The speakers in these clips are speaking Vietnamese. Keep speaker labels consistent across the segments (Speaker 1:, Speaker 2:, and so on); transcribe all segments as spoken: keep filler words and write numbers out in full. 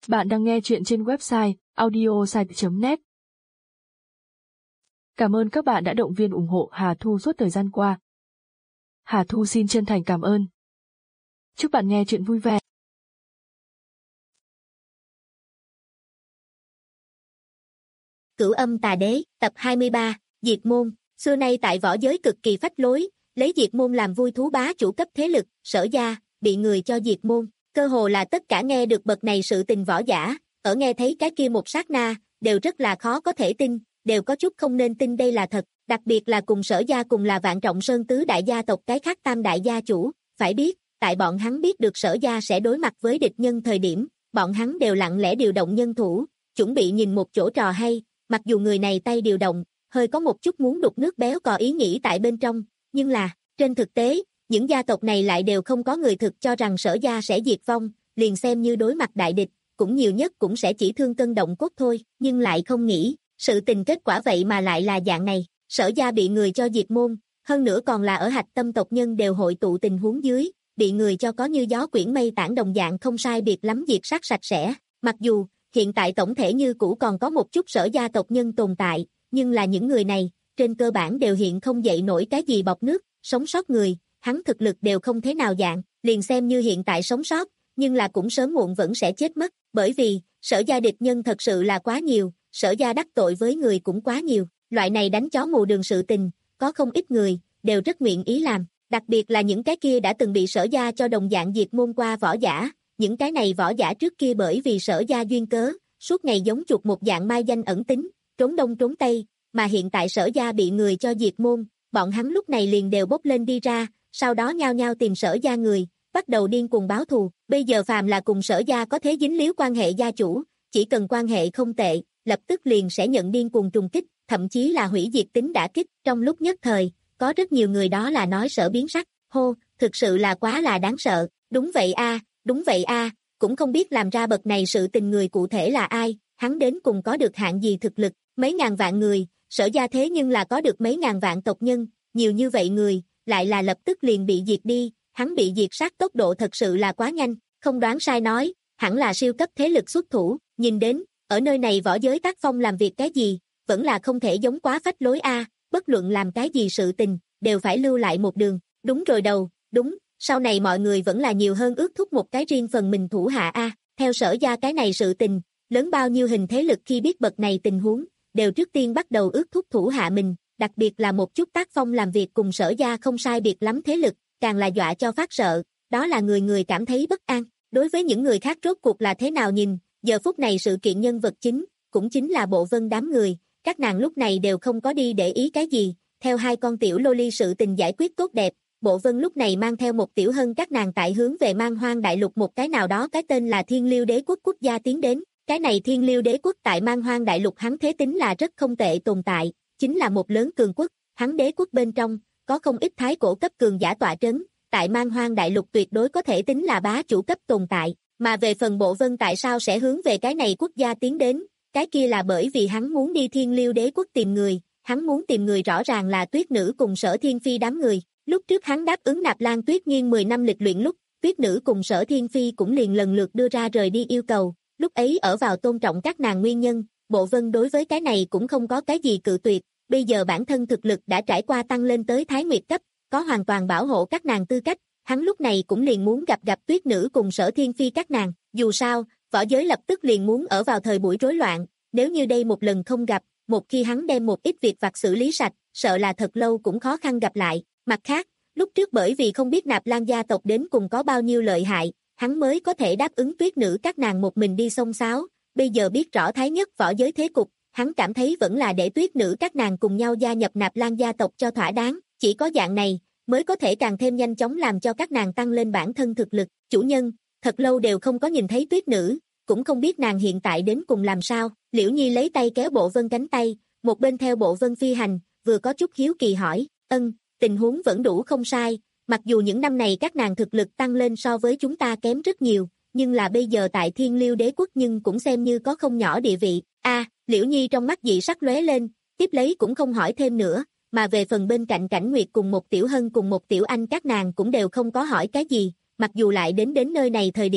Speaker 1: Bạn đang nghe chuyện trên website audiosite chấm net. Cảm ơn các bạn đã động viên ủng hộ Hà Thu suốt thời gian qua. Hà Thu xin chân thành cảm ơn. Chúc bạn nghe chuyện vui vẻ.
Speaker 2: Cửu Âm Tà Đế, tập hai mươi ba, Diệt Môn. Xưa nay tại võ giới cực kỳ phách lối, lấy Diệt Môn làm vui thú bá chủ cấp thế lực, Sở Gia, bị người cho diệt môn. Cơ hồ là tất cả nghe được bậc này sự tình võ giả, ở nghe thấy cái kia một sát na, đều rất là khó có thể tin, đều có chút không nên tin đây là thật, đặc biệt là cùng Sở Gia cùng là Vạn Trọng Sơn tứ đại gia tộc cái khác tam đại gia chủ, phải biết, tại bọn hắn biết được Sở Gia sẽ đối mặt với địch nhân thời điểm, bọn hắn đều lặng lẽ điều động nhân thủ, chuẩn bị nhìn một chỗ trò hay, mặc dù người này tay điều động, hơi có một chút muốn đục nước béo cò ý nghĩ tại bên trong, nhưng là, trên thực tế, những gia tộc này lại đều không có người thực cho rằng Sở Gia sẽ diệt vong, liền xem như đối mặt đại địch, cũng nhiều nhất cũng sẽ chỉ thương cân động cốt thôi, nhưng lại không nghĩ, sự tình kết quả vậy mà lại là dạng này, Sở Gia bị người cho diệt môn, hơn nữa còn là ở hạch tâm tộc nhân đều hội tụ tình huống dưới, bị người cho có như gió quyển mây tản đồng dạng không sai biệt lắm diệt sát sạch sẽ, mặc dù, hiện tại tổng thể như cũ còn có một chút Sở Gia tộc nhân tồn tại, nhưng là những người này, trên cơ bản đều hiện không dậy nổi cái gì bọt nước, sống sót người, hắn thực lực đều không thế nào dạng, liền xem như hiện tại sống sót, nhưng là cũng sớm muộn vẫn sẽ chết mất, bởi vì, Sở Gia địch nhân thật sự là quá nhiều, Sở Gia đắc tội với người cũng quá nhiều, loại này đánh chó mù đường sự tình, có không ít người, đều rất nguyện ý làm, đặc biệt là những cái kia đã từng bị Sở Gia cho đồng dạng diệt môn qua võ giả, những cái này võ giả trước kia bởi vì Sở Gia duyên cớ, suốt ngày giống chuột một dạng mai danh ẩn tính, trốn đông trốn tây, mà hiện tại Sở Gia bị người cho diệt môn, bọn hắn lúc này liền đều bốc lên đi ra, sau đó nhao nhao tìm Sở Gia người, bắt đầu điên cuồng báo thù, bây giờ phàm là cùng Sở Gia có thế dính líu quan hệ gia chủ, chỉ cần quan hệ không tệ, lập tức liền sẽ nhận điên cuồng trùng kích, thậm chí là hủy diệt tính đả kích, trong lúc nhất thời, có rất nhiều người đó là nói Sở biến sắc, hô, thực sự là quá là đáng sợ, đúng vậy a, đúng vậy a, cũng không biết làm ra bậc này sự tình người cụ thể là ai, hắn đến cùng có được hạng gì thực lực, mấy ngàn vạn người, Sở Gia thế nhưng là có được mấy ngàn vạn tộc nhân, nhiều như vậy người, lại là lập tức liền bị diệt đi, hắn bị diệt sát tốc độ thật sự là quá nhanh, không đoán sai nói, hẳn là siêu cấp thế lực xuất thủ, nhìn đến, ở nơi này võ giới tác phong làm việc cái gì, vẫn là không thể giống quá phách lối a, bất luận làm cái gì sự tình, đều phải lưu lại một đường, đúng rồi đầu, đúng, sau này mọi người vẫn là nhiều hơn ước thúc một cái riêng phần mình thủ hạ a, theo Sở Gia cái này sự tình, lớn bao nhiêu hình thế lực khi biết bậc này tình huống, đều trước tiên bắt đầu ước thúc thủ hạ mình, đặc biệt là một chút tác phong làm việc cùng Sở Gia không sai biệt lắm thế lực, càng là dọa cho phát sợ, đó là người người cảm thấy bất an, đối với những người khác rốt cuộc là thế nào nhìn, giờ phút này sự kiện nhân vật chính, cũng chính là Bộ Vân đám người, các nàng lúc này đều không có đi để ý cái gì, theo hai con tiểu lô ly sự tình giải quyết tốt đẹp, Bộ Vân lúc này mang theo một tiểu hân các nàng tại hướng về Man Hoang Đại Lục một cái nào đó cái tên là Thiên Liêu Đế Quốc quốc gia tiến đến, cái này Thiên Liêu Đế Quốc tại Man Hoang Đại Lục hắn thế tính là rất không tệ tồn tại, chính là một lớn cường quốc, hắn đế quốc bên trong, có không ít thái cổ cấp cường giả tọa trấn, tại Man Hoang Đại Lục tuyệt đối có thể tính là bá chủ cấp tồn tại, mà về phần Bộ Vân tại sao sẽ hướng về cái này quốc gia tiến đến, cái kia là bởi vì hắn muốn đi Thiên Liêu Đế Quốc tìm người, hắn muốn tìm người rõ ràng là Tuyết Nữ cùng Sở Thiên Phi đám người, lúc trước hắn đáp ứng Nạp Lan Tuyết Nghiên mười năm lịch luyện lúc, Tuyết Nữ cùng Sở Thiên Phi cũng liền lần lượt đưa ra rời đi yêu cầu, lúc ấy ở vào tôn trọng các nàng nguyên nhân, Bộ Vân đối với cái này cũng không có cái gì cự tuyệt, bây giờ bản thân thực lực đã trải qua tăng lên tới Thái Nguyệt cấp, có hoàn toàn bảo hộ các nàng tư cách, hắn lúc này cũng liền muốn gặp gặp Tuyết Nữ cùng Sở Thiên Phi các nàng, dù sao, võ giới lập tức liền muốn ở vào thời buổi rối loạn, nếu như đây một lần không gặp, một khi hắn đem một ít việc vặt xử lý sạch, sợ là thật lâu cũng khó khăn gặp lại, mặt khác, lúc trước bởi vì không biết Nạp Lan gia tộc đến cùng có bao nhiêu lợi hại, hắn mới có thể đáp ứng Tuyết Nữ các nàng một mình đi xông xáo, bây giờ biết rõ thái nhất võ giới thế cục, hắn cảm thấy vẫn là để Tuyết Nữ các nàng cùng nhau gia nhập Nạp Lan gia tộc cho thỏa đáng, chỉ có dạng này, mới có thể càng thêm nhanh chóng làm cho các nàng tăng lên bản thân thực lực, chủ nhân, thật lâu đều không có nhìn thấy Tuyết Nữ, cũng không biết nàng hiện tại đến cùng làm sao, Liễu Nhi lấy tay kéo Bộ Vân cánh tay, một bên theo Bộ Vân phi hành, vừa có chút hiếu kỳ hỏi, ân, tình huống vẫn đủ không sai, mặc dù những năm này các nàng thực lực tăng lên so với chúng ta kém rất nhiều, nhưng là bây giờ tại Thiên Liêu Đế Quốc nhưng cũng xem như có không nhỏ địa vị, a Liễu Nhi trong mắt dị sắc lóe lên, tiếp lấy cũng không hỏi thêm nữa, mà về phần bên cạnh Cảnh Nguyệt cùng một tiểu hân cùng một tiểu anh các nàng cũng đều không có hỏi cái gì, mặc dù lại đến đến nơi này thời điểm,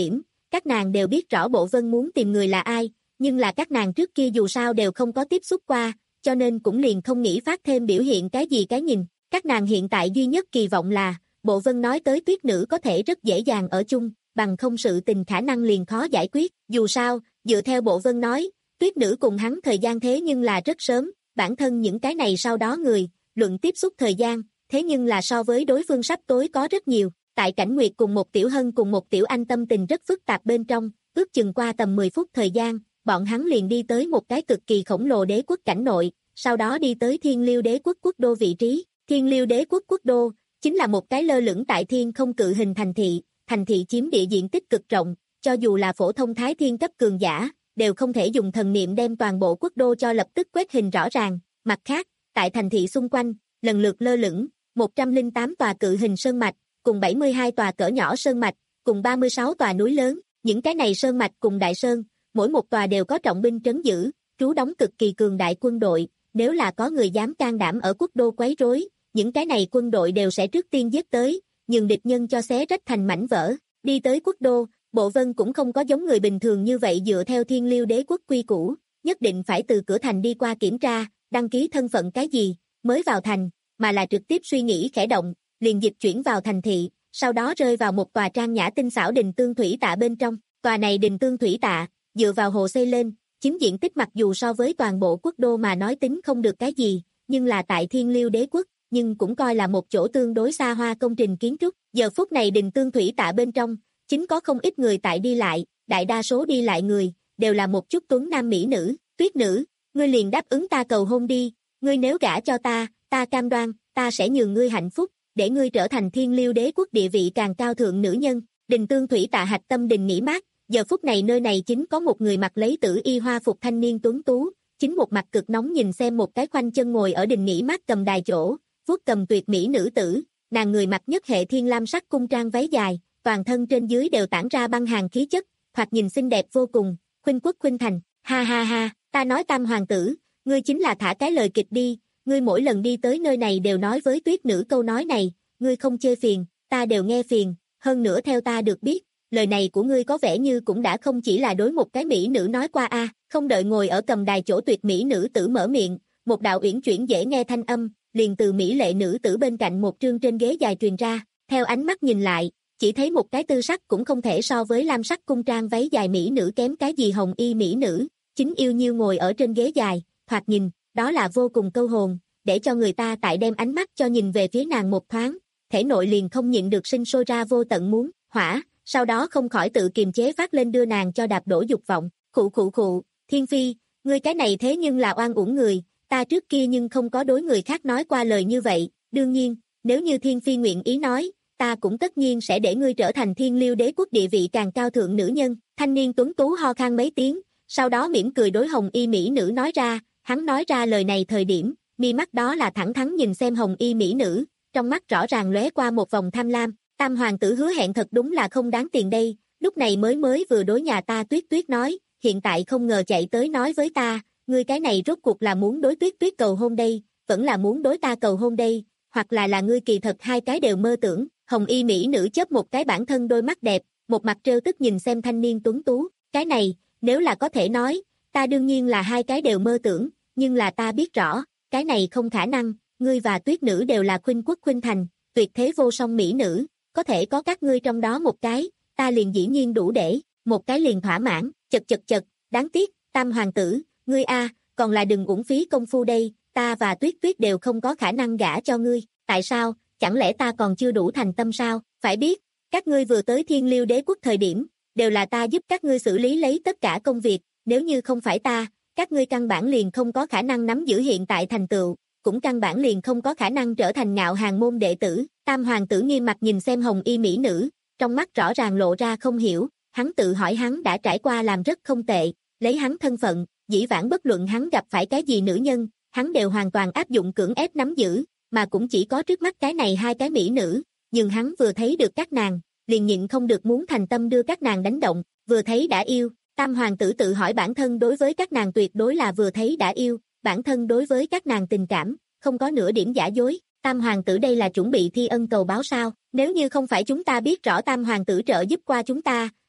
Speaker 2: Các nàng đều biết rõ Bộ Vân muốn tìm người là ai, nhưng là các nàng trước kia dù sao đều không có tiếp xúc qua, cho nên cũng liền không nghĩ phát thêm biểu hiện cái gì cái nhìn. Các nàng hiện tại duy nhất kỳ vọng là, Bộ Vân nói tới tuyết nữ có thể rất dễ dàng ở chung, bằng không sự tình khả năng liền khó giải quyết. Dù sao, dựa theo Bộ Vân nói, tuyết nữ cùng hắn thời gian thế nhưng là rất sớm, bản thân những cái này sau đó người, luận tiếp xúc thời gian, thế nhưng là so với đối phương sắp tối có rất nhiều. Tại Cảnh Nguyệt cùng một Tiểu Hân cùng một Tiểu Anh tâm tình rất phức tạp bên trong, ước chừng qua tầm mười phút thời gian, bọn hắn liền đi tới một cái cực kỳ khổng lồ đế quốc cảnh nội, sau đó đi tới Thiên Liêu đế quốc quốc đô vị trí. Thiên Liêu đế quốc quốc đô, chính là một cái lơ lửng tại thiên không cự hình thành thị, thành thị chiếm địa diện tích cực rộng, cho dù là phổ thông thái thiên cấp cường giả, đều không thể dùng thần niệm đem toàn bộ quốc đô cho lập tức quét hình rõ ràng. Mặt khác, tại thành thị xung quanh, lần lượt lơ lửng, một trăm lẻ tám tòa cự hình sơn mạch, cùng bảy mươi hai tòa cỡ nhỏ sơn mạch, cùng ba mươi sáu tòa núi lớn, những cái này sơn mạch cùng đại sơn, mỗi một tòa đều có trọng binh trấn giữ, trú đóng cực kỳ cường đại quân đội, nếu là có người dám can đảm ở quốc đô quấy rối, những cái này quân đội đều sẽ trước tiên giết tới, nhường địch nhân cho xé rách thành mảnh vỡ. Đi tới quốc đô, Bộ Vân cũng không có giống người bình thường như vậy dựa theo Thiên Liêu đế quốc quy củ, nhất định phải từ cửa thành đi qua kiểm tra, đăng ký thân phận cái gì, mới vào thành, mà là trực tiếp suy nghĩ khẽ động, liền dịch chuyển vào thành thị, sau đó rơi vào một tòa trang nhã tinh xảo đình tương thủy tạ bên trong. Tòa này đình tương thủy tạ, dựa vào hồ xây lên, chiếm diện tích mặc dù so với toàn bộ quốc đô mà nói tính không được cái gì, nhưng là tại Thiên Liêu đế quốc, nhưng cũng coi là một chỗ tương đối xa hoa công trình kiến trúc. Giờ phút này đình tương thủy tạ bên trong, chính có không ít người tại đi lại, đại đa số đi lại người, đều là một chút tuấn nam mỹ nữ. Tuyết nữ, ngươi liền đáp ứng ta cầu hôn đi, ngươi nếu gả cho ta, ta cam đoan, ta sẽ nhường ngươi hạnh phúc, để ngươi trở thành Thiên Liêu đế quốc địa vị càng cao thượng nữ nhân. Đình tương thủy tạ hạch tâm đình nghỉ mát, giờ phút này nơi này chính có một người mặc lấy tử y hoa phục thanh niên tuấn tú, chính một mặt cực nóng nhìn xem một cái khoanh chân ngồi ở đình nghỉ mát cầm đài chỗ, vuốt cầm tuyệt mỹ nữ tử, nàng người mặc nhất hệ thiên lam sắc cung trang váy dài, toàn thân trên dưới đều tản ra băng hàn khí chất, thoạt nhìn xinh đẹp vô cùng, khuynh quốc khuynh thành. Ha ha ha, ta nói Tam hoàng tử, ngươi chính là thả cái lời kịch đi, ngươi mỗi lần đi tới nơi này đều nói với tuyết nữ câu nói này, ngươi không chê phiền, ta đều nghe phiền, hơn nữa theo ta được biết, lời này của ngươi có vẻ như cũng đã không chỉ là đối một cái mỹ nữ nói qua a. Không đợi ngồi ở cầm đài chỗ tuyệt mỹ nữ tử mở miệng, một đạo uyển chuyển dễ nghe thanh âm, liền từ mỹ lệ nữ tử bên cạnh một trương trên ghế dài truyền ra, theo ánh mắt nhìn lại, chỉ thấy một cái tư sắc cũng không thể so với lam sắc cung trang váy dài mỹ nữ kém cái gì hồng y mỹ nữ, chính yêu nhiêu ngồi ở trên ghế dài, thoạt nhìn, đó là vô cùng câu hồn, để cho người ta tại đem ánh mắt cho nhìn về phía nàng một thoáng, thể nội liền không nhịn được sinh sôi ra vô tận muốn hỏa, sau đó không khỏi tự kiềm chế phát lên đưa nàng cho đạp đổ dục vọng. Khụ khụ khụ, Thiên Phi, ngươi cái này thế nhưng là oan uổng người, ta trước kia nhưng không có đối người khác nói qua lời như vậy, đương nhiên, nếu như Thiên Phi nguyện ý nói, ta cũng tất nhiên sẽ để ngươi trở thành Thiên Liêu đế quốc địa vị càng cao thượng nữ nhân. Thanh niên tuấn tú ho khan mấy tiếng, sau đó mỉm cười đối hồng y mỹ nữ nói ra, hắn nói ra lời này thời điểm, mi mắt đó là thẳng thắn nhìn xem hồng y mỹ nữ, trong mắt rõ ràng lóe qua một vòng tham lam. Tam hoàng tử hứa hẹn thật đúng là không đáng tiền đây, lúc này mới mới vừa đối nhà ta Tuyết Tuyết nói, hiện tại không ngờ chạy tới nói với ta, ngươi cái này rốt cuộc là muốn đối Tuyết Tuyết cầu hôn đây, vẫn là muốn đối ta cầu hôn đây, hoặc là là ngươi kỳ thật hai cái đều mơ tưởng. Hồng y mỹ nữ chớp một cái bản thân đôi mắt đẹp, một mặt trêu tức nhìn xem thanh niên tuấn tú, cái này, nếu là có thể nói, ta đương nhiên là hai cái đều mơ tưởng, nhưng là ta biết rõ, cái này không khả năng, ngươi và Tuyết nữ đều là khuynh quốc khuynh thành, tuyệt thế vô song mỹ nữ, có thể có các ngươi trong đó một cái, ta liền dĩ nhiên đủ để, một cái liền thỏa mãn. Chật chật chật, đáng tiếc, Tam hoàng tử, ngươi a, còn là đừng uổng phí công phu đây, ta và Tuyết Tuyết đều không có khả năng gả cho ngươi, tại sao, chẳng lẽ ta còn chưa đủ thành tâm sao? Phải biết, các ngươi vừa tới Thiên Liêu đế quốc thời điểm, đều là ta giúp các ngươi xử lý lấy tất cả công việc, nếu như không phải ta, các ngươi căn bản liền không có khả năng nắm giữ hiện tại thành tựu, cũng căn bản liền không có khả năng trở thành ngạo hàng môn đệ tử. Tam hoàng tử nghiêm mặt nhìn xem hồng y mỹ nữ, trong mắt rõ ràng lộ ra không hiểu, hắn tự hỏi hắn đã trải qua làm rất không tệ, lấy hắn thân phận, dĩ vãng bất luận hắn gặp phải cái gì nữ nhân, hắn đều hoàn toàn áp dụng cưỡng ép nắm giữ, mà cũng chỉ có trước mắt cái này hai cái mỹ nữ, nhưng hắn vừa thấy được các nàng, liền nhịn không được muốn thành tâm đưa các nàng đánh động, vừa thấy đã yêu. Tam hoàng tử tự hỏi bản thân đối với các nàng tuyệt đối là vừa thấy đã yêu, bản thân đối với các nàng tình cảm, không có nửa điểm giả dối. Tam hoàng tử đây là chuẩn bị thi ân cầu báo sao? Nếu như không phải chúng ta biết rõ Tam hoàng tử trợ giúp qua chúng ta,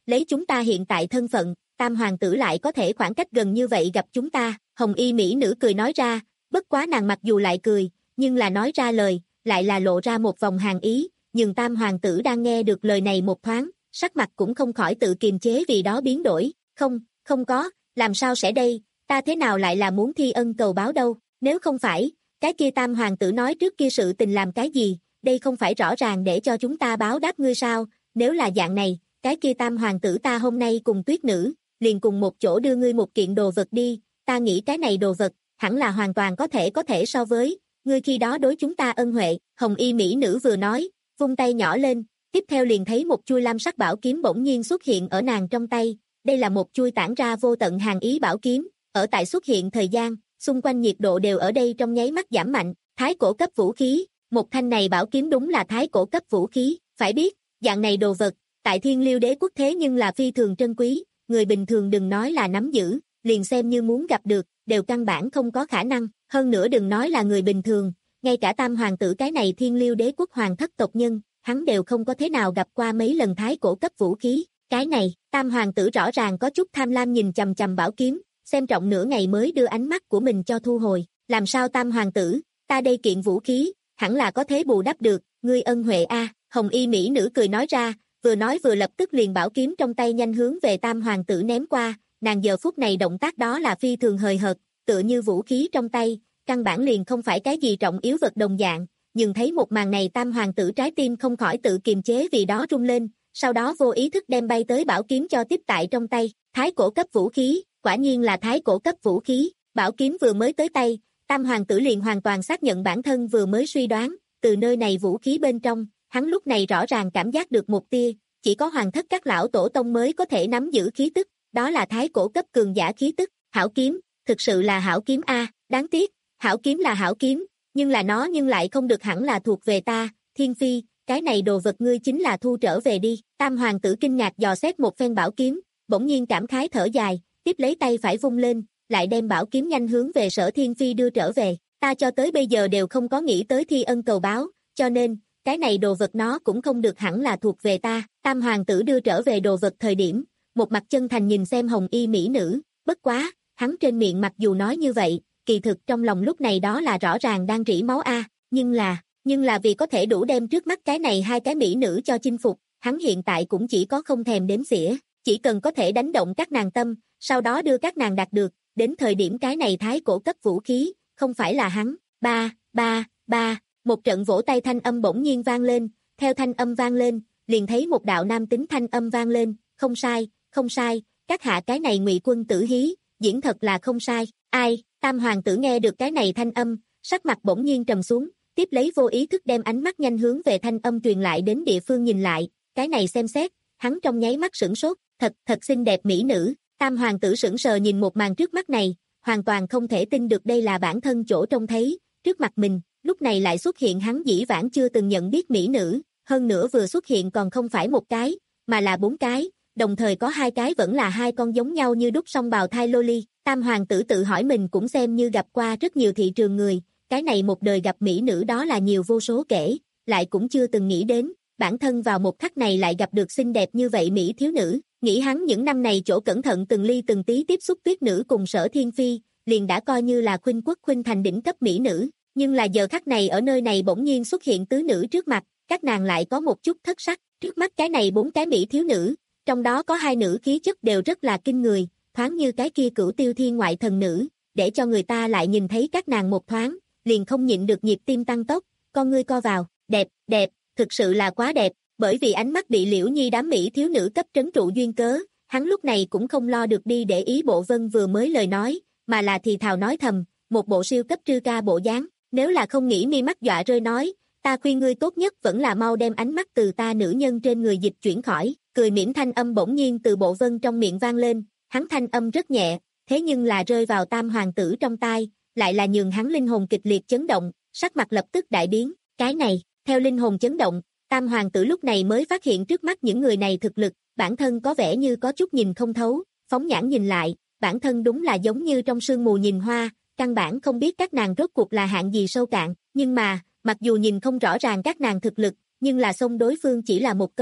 Speaker 2: lấy chúng ta hiện tại thân phận, tam hoàng tử lại có thể khoảng cách gần như vậy gặp chúng ta, hồng y mỹ nữ cười nói ra, bất quá nàng mặc dù lại cười, nhưng là nói ra lời, lại là lộ ra một vòng hàn ý, nhưng tam hoàng tử đang nghe được lời này một thoáng, sắc mặt cũng không khỏi tự kiềm chế vì đó biến đổi, không, không có, làm sao sẽ đây, ta thế nào lại là muốn thi ân cầu báo đâu, nếu không phải, cái kia tam hoàng tử nói trước kia sự tình làm cái gì, đây không phải rõ ràng để cho chúng ta báo đáp ngươi sao, nếu là dạng này, cái kia tam hoàng tử ta hôm nay cùng tuyết nữ, liền cùng một chỗ đưa ngươi một kiện đồ vật đi, ta nghĩ cái này đồ vật, hẳn là hoàn toàn có thể có thể so với, ngươi khi đó đối chúng ta ân huệ, hồng y mỹ nữ vừa nói, vung tay nhỏ lên, tiếp theo liền thấy một chuôi lam sắc bảo kiếm bỗng nhiên xuất hiện ở nàng trong tay, đây là một chuôi tản ra vô tận hàn ý bảo kiếm, ở tại xuất hiện thời gian, xung quanh nhiệt độ đều ở đây trong nháy mắt giảm mạnh, thái cổ cấp vũ khí, một thanh này bảo kiếm đúng là thái cổ cấp vũ khí, phải biết, dạng này đồ vật, tại Thiên Liêu Đế quốc thế nhưng là phi thường trân quý, người bình thường đừng nói là nắm giữ, liền xem như muốn gặp được, đều căn bản không có khả năng, hơn nữa đừng nói là người bình thường, ngay cả tam hoàng tử cái này Thiên Liêu Đế quốc hoàng thất tộc nhân, hắn đều không có thế nào gặp qua mấy lần thái cổ cấp vũ khí, cái này, tam hoàng tử rõ ràng có chút tham lam nhìn chằm chằm bảo kiếm, xem trọng nửa ngày mới đưa ánh mắt của mình cho thu hồi, làm sao tam hoàng tử, ta đây kiện vũ khí, hẳn là có thế bù đắp được, ngươi ân huệ a, hồng y mỹ nữ cười nói ra, vừa nói vừa lập tức liền bảo kiếm trong tay nhanh hướng về tam hoàng tử ném qua, nàng giờ phút này động tác đó là phi thường hời hợt, tựa như vũ khí trong tay, căn bản liền không phải cái gì trọng yếu vật đồng dạng, nhưng thấy một màn này tam hoàng tử trái tim không khỏi tự kiềm chế vì đó rung lên, sau đó vô ý thức đem bay tới bảo kiếm cho tiếp tại trong tay, thái cổ cấp vũ khí, quả nhiên là thái cổ cấp vũ khí, bảo kiếm vừa mới tới tay, tam hoàng tử liền hoàn toàn xác nhận bản thân vừa mới suy đoán, từ nơi này vũ khí bên trong, hắn lúc này rõ ràng cảm giác được một tia, chỉ có hoàng thất các lão tổ tông mới có thể nắm giữ khí tức, đó là thái cổ cấp cường giả khí tức, hảo kiếm, thực sự là hảo kiếm a, đáng tiếc, hảo kiếm là hảo kiếm, nhưng là nó nhưng lại không được hẳn là thuộc về ta, Thiên Phi, cái này đồ vật ngươi chính là thu trở về đi, tam hoàng tử kinh ngạc dò xét một phen bảo kiếm, bỗng nhiên cảm khái thở dài, tiếp lấy tay phải vung lên, lại đem bảo kiếm nhanh hướng về Sở Thiên Phi đưa trở về, ta cho tới bây giờ đều không có nghĩ tới thi ân cầu báo, cho nên, cái này đồ vật nó cũng không được hẳn là thuộc về ta, tam hoàng tử đưa trở về đồ vật thời điểm, một mặt chân thành nhìn xem hồng y mỹ nữ, bất quá, hắn trên miệng mặc dù nói như vậy, kỳ thực trong lòng lúc này đó là rõ ràng đang rỉ máu a, nhưng là, nhưng là vì có thể đủ đem trước mắt cái này hai cái mỹ nữ cho chinh phục, hắn hiện tại cũng chỉ có không thèm đếm xỉa, chỉ cần có thể đánh động các nàng tâm, sau đó đưa các nàng đạt được, đến thời điểm cái này thái cổ cấp vũ khí, không phải là hắn, ba, ba, ba, một trận vỗ tay thanh âm bỗng nhiên vang lên, theo thanh âm vang lên, liền thấy một đạo nam tính thanh âm vang lên, không sai, không sai, các hạ cái này Ngụy quân tử hí, diễn thật là không sai, ai, tam hoàng tử nghe được cái này thanh âm, sắc mặt bỗng nhiên trầm xuống, tiếp lấy vô ý thức đem ánh mắt nhanh hướng về thanh âm truyền lại đến địa phương nhìn lại, cái này xem xét, hắn trong nháy mắt sửng sốt, thật, thật xinh đẹp mỹ nữ, tam hoàng tử sững sờ nhìn một màn trước mắt này, hoàn toàn không thể tin được đây là bản thân chỗ trông thấy, trước mặt mình, lúc này lại xuất hiện hắn dĩ vãng chưa từng nhận biết mỹ nữ, hơn nữa vừa xuất hiện còn không phải một cái, mà là bốn cái, đồng thời có hai cái vẫn là hai con giống nhau như đúc song bào thai loli, tam hoàng tử tự hỏi mình cũng xem như gặp qua rất nhiều thị trường người, cái này một đời gặp mỹ nữ đó là nhiều vô số kể, lại cũng chưa từng nghĩ đến, bản thân vào một khắc này lại gặp được xinh đẹp như vậy mỹ thiếu nữ, nghĩ hắn những năm này chỗ cẩn thận từng ly từng tí tiếp xúc tuyết nữ cùng Sở Thiên Phi, liền đã coi như là khuynh quốc khuynh thành đỉnh cấp mỹ nữ, nhưng là giờ khắc này ở nơi này bỗng nhiên xuất hiện tứ nữ trước mặt, các nàng lại có một chút thất sắc, trước mắt cái này bốn cái mỹ thiếu nữ, trong đó có hai nữ khí chất đều rất là kinh người, thoáng như cái kia Cửu Tiêu Thiên ngoại thần nữ, để cho người ta lại nhìn thấy các nàng một thoáng, liền không nhịn được nhịp tim tăng tốc, con ngươi co vào, đẹp, đẹp, thực sự là quá đẹp, bởi vì ánh mắt bị Liễu Nhi đám mỹ thiếu nữ cấp trấn trụ duyên cớ, hắn lúc này cũng không lo được đi để ý Bộ Vân vừa mới lời nói, mà là thì thào nói thầm, một bộ siêu cấp trư ca bộ dáng, nếu là không nghĩ mi mắt dọa rơi nói, ta khuyên ngươi tốt nhất vẫn là mau đem ánh mắt từ ta nữ nhân trên người dịch chuyển khỏi, cười mỉm thanh âm bỗng nhiên từ Bộ Vân trong miệng vang lên, hắn thanh âm rất nhẹ, thế nhưng là rơi vào tam hoàng tử trong tai, lại là nhường hắn linh hồn kịch liệt chấn động, sắc mặt lập tức đại biến, cái này, theo linh hồn chấn động, tam hoàng tử lúc này mới phát hiện trước mắt những người này thực lực, bản thân có vẻ như có chút nhìn không thấu, phóng nhãn nhìn lại, bản thân đúng là giống như trong sương mù nhìn hoa, căn bản không biết các nàng rốt cuộc là hạng gì sâu cạn, nhưng mà, mặc dù nhìn không rõ ràng các nàng thực lực, nhưng là xông đối phương chỉ là một câu,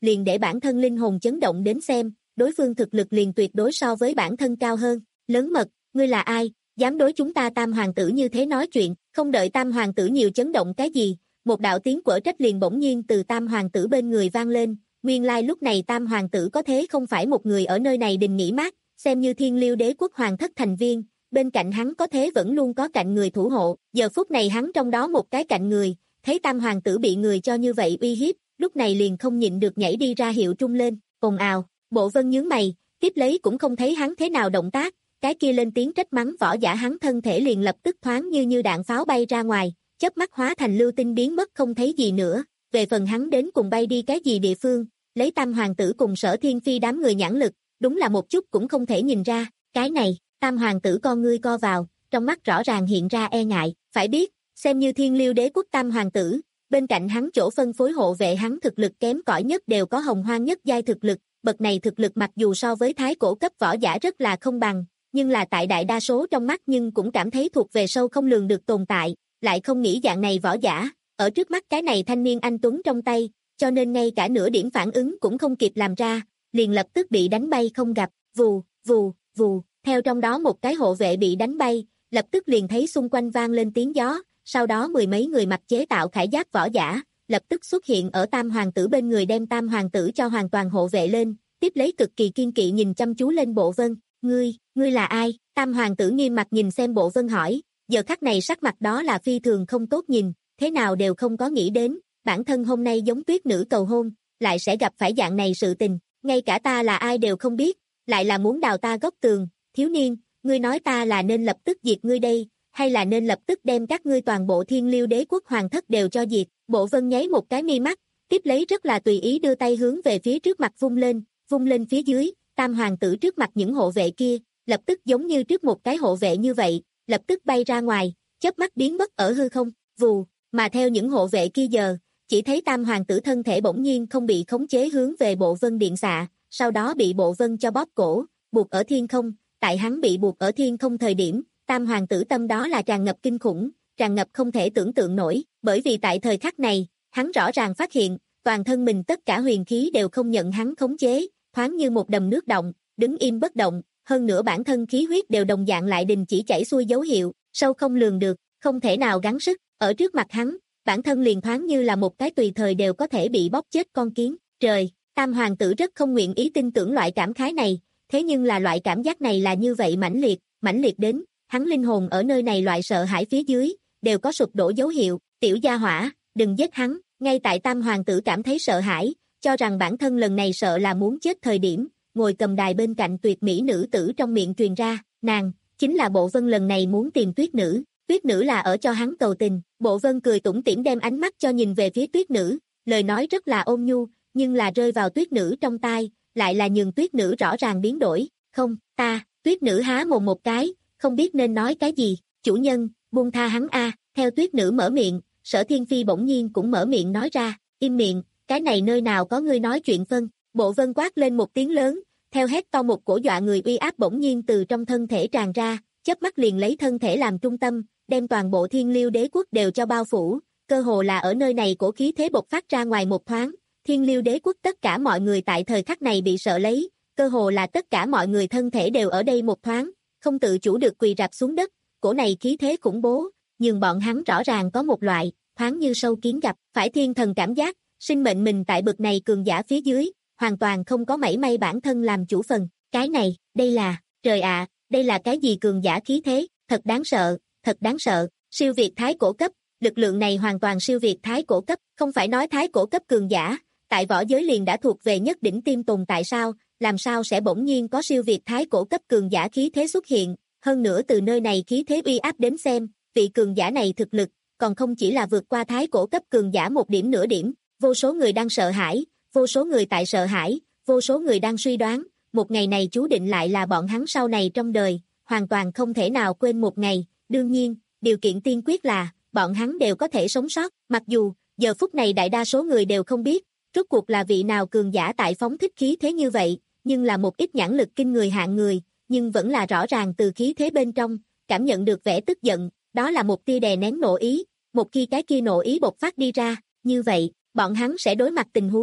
Speaker 2: liền để bản thân linh hồn chấn động đến xem, đối phương thực lực liền tuyệt đối so với bản thân cao hơn. Lớn mật, ngươi là ai, dám đối chúng ta Tam hoàng tử như thế nói chuyện? Không đợi Tam hoàng tử nhiều chấn động cái gì, một đạo tiếng quở trách liền bỗng nhiên từ Tam hoàng tử bên người vang lên. Nguyên lai lúc này Tam hoàng tử có thế không phải một người ở nơi này đình nghỉ mát, xem như Thiên Liêu Đế quốc hoàng thất thành viên, bên cạnh hắn có thế vẫn luôn có cạnh người thủ hộ. Giờ phút này hắn trong đó một cái cạnh người, thấy Tam hoàng tử bị người cho như vậy uy hiếp, lúc này liền không nhịn được nhảy đi ra hiệu trung lên, ồn ào. Bộ Vân nhướng mày, tiếp lấy cũng không thấy hắn thế nào động tác, cái kia lên tiếng trách mắng võ giả, hắn thân thể liền lập tức thoáng như như đạn pháo bay ra ngoài, chớp mắt hóa thành lưu tinh biến mất không thấy gì nữa. Về phần hắn đến cùng bay đi cái gì địa phương, lấy Tam hoàng tử cùng Sở Thiên Phi đám người nhãn lực, đúng là một chút cũng không thể nhìn ra. Cái này, Tam hoàng tử con ngươi co vào, trong mắt rõ ràng hiện ra e ngại. Phải biết, xem như Thiên Liêu Đế quốc Tam hoàng tử, bên cạnh hắn chỗ phân phối hộ vệ hắn thực lực kém cỏi nhất đều có hồng hoang nhất giai thực lực, bậc này thực lực mặc dù so với thái cổ cấp võ giả rất là không bằng, nhưng là tại đại đa số trong mắt nhưng cũng cảm thấy thuộc về sâu không lường được tồn tại, lại không nghĩ dạng này võ giả, ở trước mắt cái này thanh niên anh tuấn trong tay, cho nên ngay cả nửa điểm phản ứng cũng không kịp làm ra, liền lập tức bị đánh bay không gặp. Vù, vù, vù, theo trong đó một cái hộ vệ bị đánh bay, lập tức liền thấy xung quanh vang lên tiếng gió, sau đó mười mấy người mặc chế tạo khải giáp võ giả, lập tức xuất hiện ở Tam hoàng tử bên người, đem Tam hoàng tử cho hoàn toàn hộ vệ lên, tiếp lấy cực kỳ kiên kỵ nhìn chăm chú lên Bộ Vân. Ngươi, ngươi là ai? Tam hoàng tử nghiêm mặt nhìn xem Bộ Vân hỏi, giờ khắc này sắc mặt đó là phi thường không tốt nhìn, thế nào đều không có nghĩ đến, bản thân hôm nay giống tuyết nữ cầu hôn, lại sẽ gặp phải dạng này sự tình, ngay cả ta là ai đều không biết, lại là muốn đào ta góc tường. Thiếu niên, ngươi nói ta là nên lập tức diệt ngươi đây, hay là nên lập tức đem các ngươi toàn bộ Thiên Liêu Đế quốc hoàng thất đều cho diệt? Bộ Vân nháy một cái mi mắt, tiếp lấy rất là tùy ý đưa tay hướng về phía trước mặt vung lên, vung lên phía dưới, Tam hoàng tử trước mặt những hộ vệ kia, lập tức giống như trước một cái hộ vệ như vậy, lập tức bay ra ngoài, chớp mắt biến mất ở hư không. Vù, mà theo những hộ vệ kia giờ, chỉ thấy Tam hoàng tử thân thể bỗng nhiên không bị khống chế hướng về Bộ Vân điện xạ, sau đó bị Bộ Vân cho bóp cổ, buộc ở thiên không. Tại hắn bị buộc ở thiên không thời điểm, Tam hoàng tử tâm đó là tràn ngập kinh khủng, tràn ngập không thể tưởng tượng nổi, bởi vì tại thời khắc này, hắn rõ ràng phát hiện, toàn thân mình tất cả huyền khí đều không nhận hắn khống chế, thoáng như một đầm nước động, đứng im bất động, hơn nữa bản thân khí huyết đều đồng dạng lại đình chỉ chảy xuôi dấu hiệu, sâu không lường được, không thể nào gắng sức, ở trước mặt hắn, bản thân liền thoáng như là một cái tùy thời đều có thể bị bóp chết con kiến. Trời, Tam hoàng tử rất không nguyện ý tin tưởng loại cảm khái này, thế nhưng là loại cảm giác này là như vậy mãnh liệt, mãnh liệt đến, hắn linh hồn ở nơi này loại sợ hãi phía dưới, đều có sụp đổ dấu hiệu. Tiểu gia hỏa, đừng giết hắn. Ngay tại Tam hoàng tử cảm thấy sợ hãi, cho rằng bản thân lần này sợ là muốn chết thời điểm, ngồi cầm đài bên cạnh tuyệt mỹ nữ tử trong miệng truyền ra, nàng, chính là Bộ Vân lần này muốn tìm tuyết nữ, tuyết nữ là ở cho hắn cầu tình. Bộ Vân cười tủm tỉm đem ánh mắt cho nhìn về phía tuyết nữ, lời nói rất là ôn nhu, nhưng là rơi vào tuyết nữ trong tai, lại là nhường tuyết nữ rõ ràng biến đổi. Không, ta, tuyết nữ há mồm một cái, không biết nên nói cái gì. Chủ nhân, buông tha hắn a. Theo tuyết nữ mở miệng, Sở Thiên Phi bỗng nhiên cũng mở miệng nói ra, im miệng, cái này nơi nào có ngươi nói chuyện phân. Bộ Vân quát lên một tiếng lớn, theo hét to một cổ dọa người uy áp bỗng nhiên từ trong thân thể tràn ra, chớp mắt liền lấy thân thể làm trung tâm, đem toàn bộ Thiên Liêu Đế quốc đều cho bao phủ, cơ hồ là ở nơi này cổ khí thế bộc phát ra ngoài một thoáng, Thiên Liêu Đế quốc tất cả mọi người tại thời khắc này bị sợ lấy, cơ hồ là tất cả mọi người thân thể đều ở đây một thoáng, không tự chủ được quỳ rạp xuống đất, cổ này khí thế khủng bố, nhưng bọn hắn rõ ràng có một loại, thoáng như sâu kiến gặp, phải thiên thần cảm giác, sinh mệnh mình tại bực này cường giả phía dưới, hoàn toàn không có mảy may bản thân làm chủ phần, cái này, đây là, trời ạ, đây là cái gì cường giả khí thế, thật đáng sợ, thật đáng sợ, siêu việt thái cổ cấp, lực lượng này hoàn toàn siêu việt thái cổ cấp, không phải nói thái cổ cấp cường giả, tại võ giới liền đã thuộc về nhất đỉnh tiêm tồn tại sao, làm sao sẽ bỗng nhiên có siêu việt thái cổ cấp cường giả khí thế xuất hiện, hơn nữa từ nơi này khí thế uy áp đến xem, vị cường giả này thực lực, còn không chỉ là vượt qua thái cổ cấp cường giả một điểm nửa điểm, vô số người đang sợ hãi, vô số người tại sợ hãi, vô số người đang suy đoán, một ngày này chú định lại là bọn hắn sau này trong đời, hoàn toàn không thể nào quên một ngày, đương nhiên, điều kiện tiên quyết là, bọn hắn đều có thể sống sót, mặc dù, giờ phút này đại đa số người đều không biết, rốt cuộc là vị nào cường giả tại phóng thích khí thế như vậy, nhưng là một ít nhãn lực kinh người hạng người, nhưng vẫn là rõ ràng từ khí thế bên trong, cảm nhận được vẻ tức giận, đó là một tia đè nén nộ ý, một khi cái kia nộ ý bộc phát đi ra, như vậy, bọn hắn sẽ đối mặt tình huống,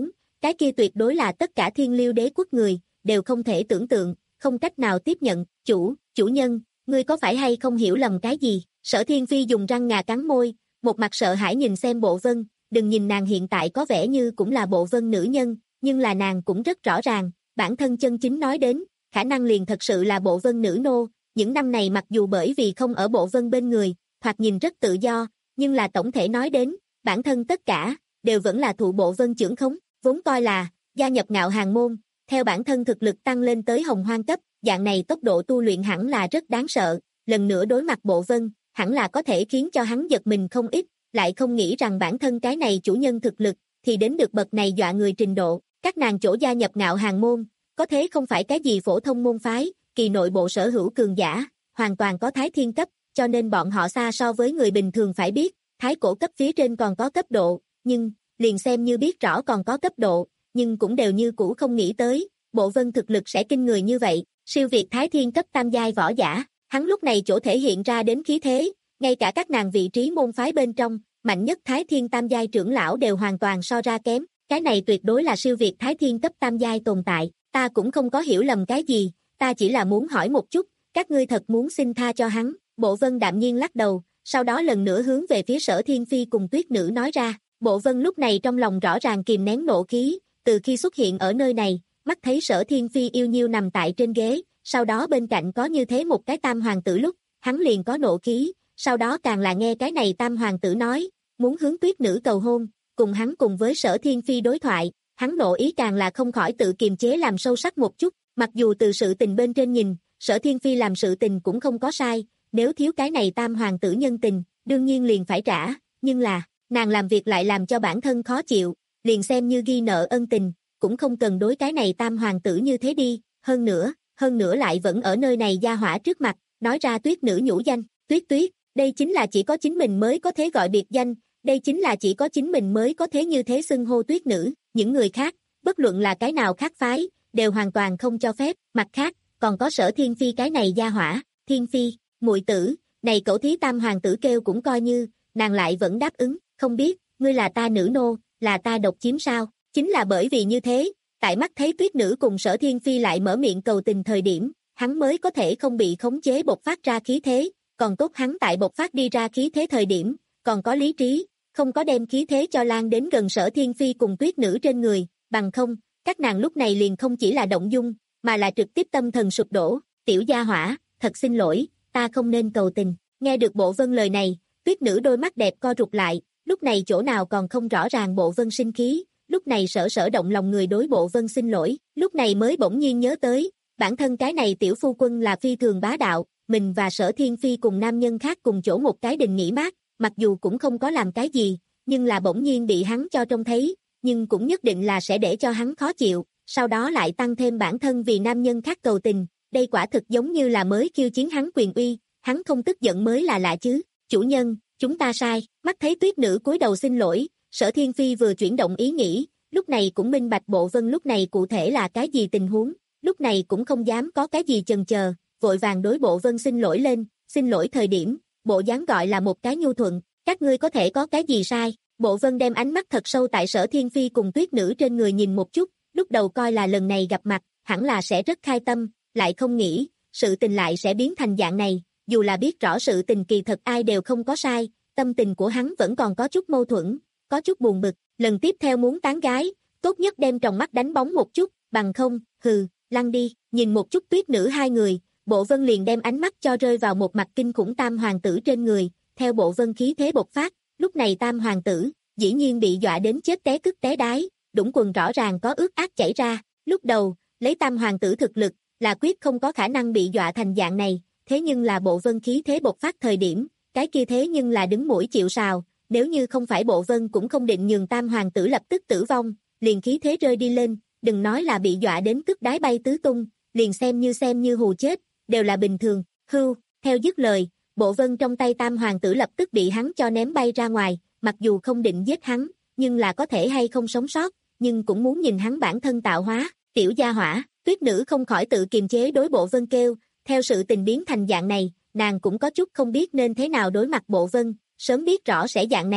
Speaker 2: cái kia tuyệt đối là tất cả thiên liêu đế quốc người, đều không thể tưởng tượng, không cách nào tiếp nhận, chủ, chủ nhân, ngươi có phải hay không hiểu lầm cái gì, Sở Thiên Phi dùng răng ngà cắn môi, một mặt sợ hãi nhìn xem Bộ Vân, đừng nhìn nàng hiện tại có vẻ như cũng là Bộ Vân nữ nhân, nhưng là nàng cũng rất rõ ràng, bản thân chân chính nói đến, khả năng liền thật sự là Bộ Vân nữ nô, những năm này mặc dù bởi vì không ở Bộ Vân bên người, thoạt nhìn rất tự do, nhưng là tổng thể nói đến, bản thân tất cả, đều vẫn là thụ Bộ Vân trưởng khống, vốn coi là, gia nhập Ngạo Hàng môn, theo bản thân thực lực tăng lên tới hồng hoang cấp, dạng này tốc độ tu luyện hẳn là rất đáng sợ, lần nữa đối mặt Bộ Vân, hẳn là có thể khiến cho hắn giật mình không ít, lại không nghĩ rằng bản thân cái này chủ nhân thực lực, thì đến được bậc này dọa người trình độ, các nàng chỗ gia nhập Ngạo Hàng môn, có thế không phải cái gì phổ thông môn phái, kỳ nội bộ sở hữu cường giả, hoàn toàn có thái thiên cấp, cho nên bọn họ xa so với người bình thường phải biết, thái cổ cấp phía trên còn có cấp độ, nhưng, liền xem như biết rõ còn có cấp độ, nhưng cũng đều như cũ không nghĩ tới, Bộ Vân thực lực sẽ kinh người như vậy, siêu việt thái thiên cấp tam giai võ giả, hắn lúc này chỗ thể hiện ra đến khí thế, ngay cả các nàng vị trí môn phái bên trong, mạnh nhất thái thiên tam giai trưởng lão đều hoàn toàn so ra kém, cái này tuyệt đối là siêu việt thái thiên cấp tam giai tồn tại, ta cũng không có hiểu lầm cái gì, ta chỉ là muốn hỏi một chút, các ngươi thật muốn xin tha cho hắn, Bộ Vân đạm nhiên lắc đầu, sau đó lần nữa hướng về phía Sở Thiên Phi cùng Tuyết Nữ nói ra, Bộ Vân lúc này trong lòng rõ ràng kìm nén nộ khí, từ khi xuất hiện ở nơi này, mắt thấy Sở Thiên Phi yêu nhiêu nằm tại trên ghế, sau đó bên cạnh có như thế một cái tam hoàng tử lúc, hắn liền có nộ khí, sau đó càng là nghe cái này tam hoàng tử nói, muốn hướng Tuyết Nữ cầu hôn, cùng hắn cùng với Sở Thiên Phi đối thoại, hắn nộ ý càng là không khỏi tự kiềm chế làm sâu sắc một chút, mặc dù từ sự tình bên trên nhìn, Sở Thiên Phi làm sự tình cũng không có sai, nếu thiếu cái này tam hoàng tử nhân tình, đương nhiên liền phải trả, nhưng là, nàng làm việc lại làm cho bản thân khó chịu, liền xem như ghi nợ ân tình, cũng không cần đối cái này tam hoàng tử như thế đi, hơn nữa, hơn nữa lại vẫn ở nơi này gia hỏa trước mặt, nói ra Tuyết Nữ nhũ danh, Tuyết Tuyết, đây chính là chỉ có chính mình mới có thể gọi biệt danh, đây chính là chỉ có chính mình mới có thể như thế xưng hô Tuyết Nữ, những người khác, bất luận là cái nào khác phái, đều hoàn toàn không cho phép, mặt khác, còn có Sở Thiên Phi cái này gia hỏa, Thiên Phi, muội tử, này cậu thí tam hoàng tử kêu cũng coi như, nàng lại vẫn đáp ứng, không biết, ngươi là ta nữ nô, là ta độc chiếm sao, chính là bởi vì như thế, tại mắt thấy Tuyết Nữ cùng Sở Thiên Phi lại mở miệng cầu tình thời điểm, hắn mới có thể không bị khống chế bộc phát ra khí thế, còn tốt hắn tại bộc phát đi ra khí thế thời điểm, còn có lý trí, không có đem khí thế cho lan đến gần Sở Thiên Phi cùng Tuyết Nữ trên người, bằng không, các nàng lúc này liền không chỉ là động dung, mà là trực tiếp tâm thần sụp đổ, tiểu gia hỏa, thật xin lỗi, ta không nên cầu tình, nghe được Bộ Vân lời này, Tuyết Nữ đôi mắt đẹp co rụt lại, lúc này chỗ nào còn không rõ ràng Bộ Vân sinh khí, lúc này sở sở động lòng người đối Bộ Vân xin lỗi, lúc này mới bỗng nhiên nhớ tới, bản thân cái này tiểu phu quân là phi thường bá đạo, mình và Sở Thiên Phi cùng nam nhân khác cùng chỗ một cái đình nghỉ mát, mặc dù cũng không có làm cái gì, nhưng là bỗng nhiên bị hắn cho trông thấy, nhưng cũng nhất định là sẽ để cho hắn khó chịu, sau đó lại tăng thêm bản thân vì nam nhân khác cầu tình, đây quả thực giống như là mới khiêu chiến hắn quyền uy, hắn không tức giận mới là lạ chứ, chủ nhân, chúng ta sai, mắt thấy Tuyết Nữ cúi đầu xin lỗi, Sở Thiên Phi vừa chuyển động ý nghĩ, lúc này cũng minh bạch Bộ Vân lúc này cụ thể là cái gì tình huống, lúc này cũng không dám có cái gì chần chờ, vội vàng đối Bộ Vân xin lỗi lên, xin lỗi thời điểm, bộ dáng gọi là một cái nhu thuận, các ngươi có thể có cái gì sai, Bộ Vân đem ánh mắt thật sâu tại Sở Thiên Phi cùng Tuyết Nữ trên người nhìn một chút, lúc đầu coi là lần này gặp mặt, hẳn là sẽ rất khai tâm, lại không nghĩ, sự tình lại sẽ biến thành dạng này, dù là biết rõ sự tình kỳ thật ai đều không có sai, tâm tình của hắn vẫn còn có chút mâu thuẫn, có chút buồn bực, lần tiếp theo muốn tán gái, tốt nhất đem tròng mắt đánh bóng một chút, bằng không, hừ, lăn đi, nhìn một chút Tuyết Nữ hai người, Bộ Vân liền đem ánh mắt cho rơi vào một mặt kinh khủng tam hoàng tử trên người, theo Bộ Vân khí thế bộc phát, lúc này tam hoàng tử, dĩ nhiên bị dọa đến chết té cứt té đái, đũng quần rõ ràng có ướt át chảy ra, lúc đầu, lấy tam hoàng tử thực lực, là quyết không có khả năng bị dọa thành dạng này, thế nhưng là Bộ Vân khí thế bộc phát thời điểm, cái kia thế nhưng là đứng mũi chịu sào, nếu như không phải Bộ Vân cũng không định nhường tam hoàng tử lập tức tử vong, liền khí thế rơi đi lên, đừng nói là bị dọa đến tức đái bay tứ tung, liền xem như xem như hù chết, đều là bình thường, hưu, theo dứt lời, Bộ Vân trong tay tam hoàng tử lập tức bị hắn cho ném bay ra ngoài, mặc dù không định giết hắn, nhưng là có thể hay không sống sót, nhưng cũng muốn nhìn hắn bản thân tạo hóa, tiểu gia hỏa, Tuyết Nữ không khỏi tự kiềm chế đối Bộ Vân kêu, theo sự tình biến thành dạng này, nàng cũng có chút không biết nên thế nào đối mặt Bộ Vân, sớm biết rõ sẽ dạng này,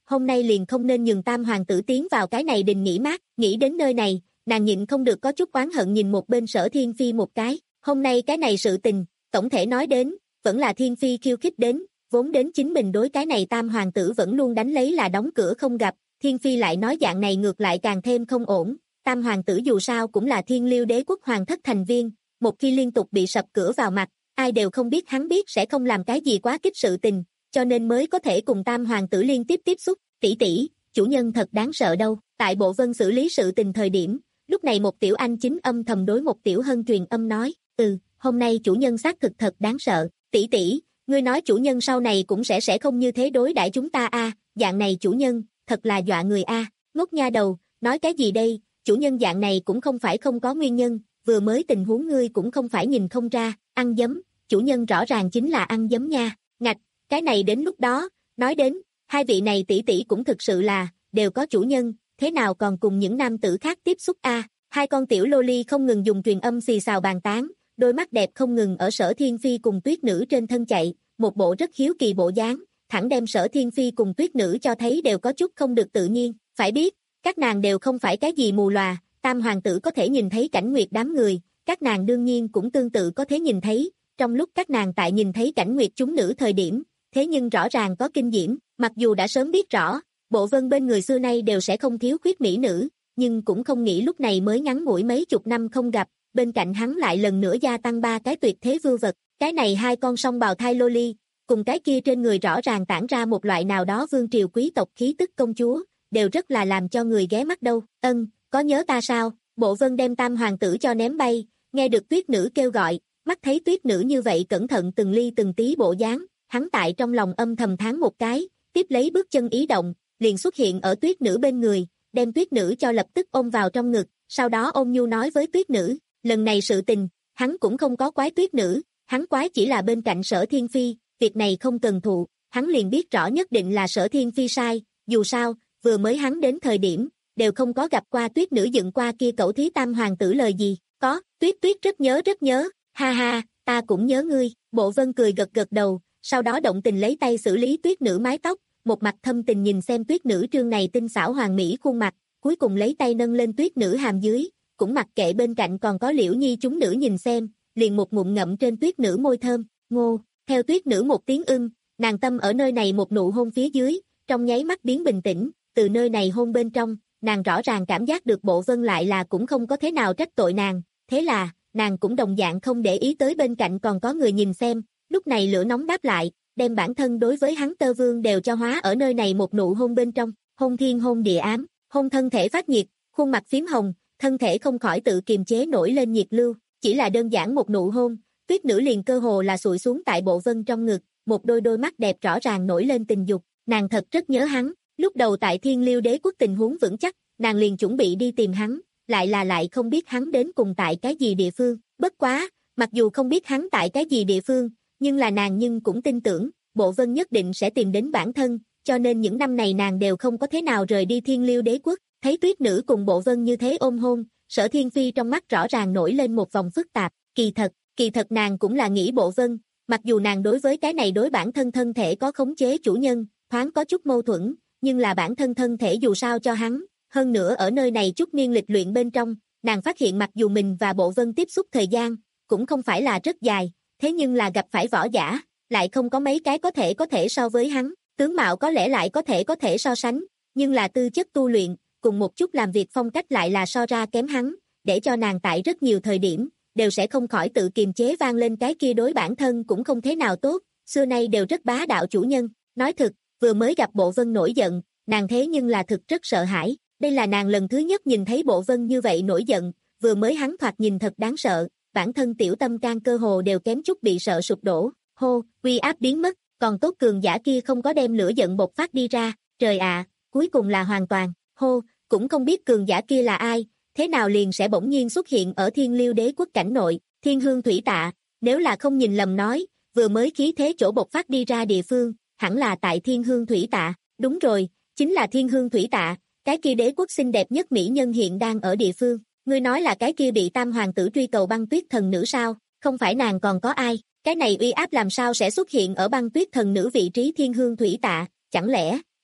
Speaker 2: hôm nay liền không nên nhường tam hoàng tử tiến vào cái này đình nghỉ mát, nghĩ đến nơi này, nàng nhịn không được có chút oán hận nhìn một bên Sở Thiên Phi một cái, hôm nay cái này sự tình, tổng thể nói đến, vẫn là Thiên Phi khiêu khích đến, vốn đến chính mình đối cái này tam hoàng tử vẫn luôn đánh lấy là đóng cửa không gặp, Thiên Phi lại nói dạng này ngược lại càng thêm không ổn, tam hoàng tử dù sao cũng là Thiên Liêu đế quốc hoàng thất thành viên, một khi liên tục bị sập cửa vào mặt, ai đều không biết hắn biết sẽ không làm cái gì quá kích sự tình, cho nên mới có thể cùng tam hoàng tử liên tiếp tiếp xúc, tỷ tỷ, chủ nhân thật đáng sợ đâu, tại Bộ Vân xử lý sự tình thời điểm, lúc này một tiểu anh chính âm thầm đối một tiểu hân truyền âm nói, ừ, hôm nay chủ nhân xác thực thật đáng sợ, tỷ tỷ, ngươi nói chủ nhân sau này cũng sẽ sẽ không như thế đối đãi chúng ta a, dạng này chủ nhân, thật là dọa người a, ngốc nha đầu, nói cái gì đây, chủ nhân dạng này cũng không phải không có nguyên nhân, vừa mới tình huống ngươi cũng không phải nhìn không ra, ăn dấm, chủ nhân rõ ràng chính là ăn dấm nha, ngạch, cái này đến lúc đó, nói đến, hai vị này tỷ tỷ cũng thực sự là, đều có chủ nhân, thế nào còn cùng những nam tử khác tiếp xúc a, hai con tiểu lô ly không ngừng dùng truyền âm xì xào bàn tán, đôi mắt đẹp không ngừng ở Sở Thiên Phi cùng Tuyết Nữ trên thân chạy, một bộ rất hiếu kỳ bộ dáng, thẳng đem Sở Thiên Phi cùng Tuyết Nữ cho thấy đều có chút không được tự nhiên, phải biết, các nàng đều không phải cái gì mù lòa, tam hoàng tử có thể nhìn thấy Cảnh Nguyệt đám người, các nàng đương nhiên cũng tương tự có thể nhìn thấy, trong lúc các nàng tại nhìn thấy Cảnh Nguyệt chúng nữ thời điểm, thế nhưng rõ ràng có kinh diễm, mặc dù đã sớm biết rõ, Bộ Vân bên người xưa nay đều sẽ không thiếu khuyết mỹ nữ, nhưng cũng không nghĩ lúc này mới ngắn ngủi mấy chục năm không gặp, bên cạnh hắn lại lần nữa gia tăng ba cái tuyệt thế vưu vật, cái này hai con song bào thai lô ly, cùng cái kia trên người rõ ràng tản ra một loại nào đó vương triều quý tộc khí tức công chúa, đều rất là làm cho người ghé mắt đâu, ân, có nhớ ta sao, Bộ Vân đem tam hoàng tử cho ném bay, nghe được Tuyết Nữ kêu gọi, mắt thấy Tuyết Nữ như vậy cẩn thận từng ly từng tí bộ dáng, hắn tại trong lòng âm thầm thán một cái, tiếp lấy bước chân ý động, liền xuất hiện ở Tuyết Nữ bên người, đem Tuyết Nữ cho lập tức ôm vào trong ngực, sau đó ôn nhu nói với Tuyết Nữ, lần này sự tình, hắn cũng không có quái Tuyết Nữ, hắn quái chỉ là bên cạnh Sở Thiên Phi, việc này không cần thụ, hắn liền biết rõ nhất định là Sở Thiên Phi sai, dù sao, vừa mới hắn đến thời điểm, đều không có gặp qua Tuyết Nữ dựng qua kia cẩu thí tam hoàng tử lời gì, có, Tuyết Tuyết rất nhớ rất nhớ, ha ha, ta cũng nhớ ngươi, Bộ Vân cười gật gật đầu, sau đó động tình lấy tay xử lý Tuyết Nữ mái tóc, một mặt thâm tình nhìn xem Tuyết Nữ trương này tinh xảo hoàn mỹ khuôn mặt, cuối cùng lấy tay nâng lên Tuyết Nữ hàm dưới, cũng mặc kệ bên cạnh còn có Liễu Nhi chúng nữ nhìn xem, liền một ngụm ngậm trên Tuyết Nữ môi thơm, ngô, theo Tuyết Nữ một tiếng ưng, nàng tâm ở nơi này một nụ hôn phía dưới, trong nháy mắt biến bình tĩnh, từ nơi này hôn bên trong, nàng rõ ràng cảm giác được Bộ Vân lại là cũng không có thế nào trách tội nàng, thế là, nàng cũng đồng dạng không để ý tới bên cạnh còn có người nhìn xem, lúc này lửa nóng đáp lại, đem bản thân đối với hắn tơ vương đều cho hóa ở nơi này một nụ hôn bên trong, hôn thiên hôn địa ám, hôn thân thể phát nhiệt, khuôn mặt phím hồng, thân thể không khỏi tự kiềm chế nổi lên nhiệt lưu, chỉ là đơn giản một nụ hôn, Tuyết Nữ liền cơ hồ là sụi xuống tại Bộ Vân trong ngực, một đôi đôi mắt đẹp rõ ràng nổi lên tình dục, nàng thật rất nhớ hắn, lúc đầu tại Thiên Liêu đế quốc tình huống vững chắc, nàng liền chuẩn bị đi tìm hắn, lại là lại không biết hắn đến cùng tại cái gì địa phương, bất quá, mặc dù không biết hắn tại cái gì địa phương, nhưng là nàng nhưng cũng tin tưởng, Bộ Vân nhất định sẽ tìm đến bản thân, cho nên những năm này nàng đều không có thế nào rời đi Thiên Liêu đế quốc, thấy Tuyết Nữ cùng Bộ Vân như thế ôm hôn, Sở Thiên Phi trong mắt rõ ràng nổi lên một vòng phức tạp, kỳ thật, kỳ thật nàng cũng là nghĩ Bộ Vân, mặc dù nàng đối với cái này đối bản thân thân thể có khống chế chủ nhân, thoáng có chút mâu thuẫn, nhưng là bản thân thân thể dù sao cho hắn, hơn nữa ở nơi này chút niên lịch luyện bên trong, nàng phát hiện mặc dù mình và Bộ Vân tiếp xúc thời gian, cũng không phải là rất dài, thế nhưng là gặp phải võ giả, lại không có mấy cái có thể có thể so với hắn, tướng mạo có lẽ lại có thể có thể so sánh, nhưng là tư chất tu luyện, cùng một chút làm việc phong cách lại là so ra kém hắn, để cho nàng tại rất nhiều thời điểm, đều sẽ không khỏi tự kiềm chế vang lên cái kia đối bản thân cũng không thế nào tốt, xưa nay đều rất bá đạo chủ nhân, nói thực, vừa mới gặp Bộ Vân nổi giận, nàng thế nhưng là thực rất sợ hãi, đây là nàng lần thứ nhất nhìn thấy Bộ Vân như vậy nổi giận, vừa mới hắn thoạt nhìn thật đáng sợ, bản thân tiểu tâm can cơ hồ đều kém chút bị sợ sụp đổ, hô, uy áp biến mất, còn tốt cường giả kia không có đem lửa giận bộc phát đi ra, trời ạ, cuối cùng là hoàn toàn, hô, cũng không biết cường giả kia là ai, thế nào liền sẽ bỗng nhiên xuất hiện ở Thiên Liêu đế quốc cảnh nội, Thiên Hương Thủy Tạ, nếu là không nhìn lầm nói, vừa mới khí thế chỗ bộc phát đi ra địa phương, hẳn là tại Thiên Hương Thủy Tạ, đúng rồi, chính là Thiên Hương Thủy Tạ, cái kia đế quốc xinh đẹp nhất mỹ nhân hiện đang ở địa phương, ngươi nói là cái kia bị tam hoàng tử truy cầu băng tuyết thần nữ sao, không phải nàng còn có ai, cái này uy áp làm sao sẽ xuất hiện ở băng tuyết thần nữ vị trí Thiên Hương Thủy Tạ, chẳng lẽ,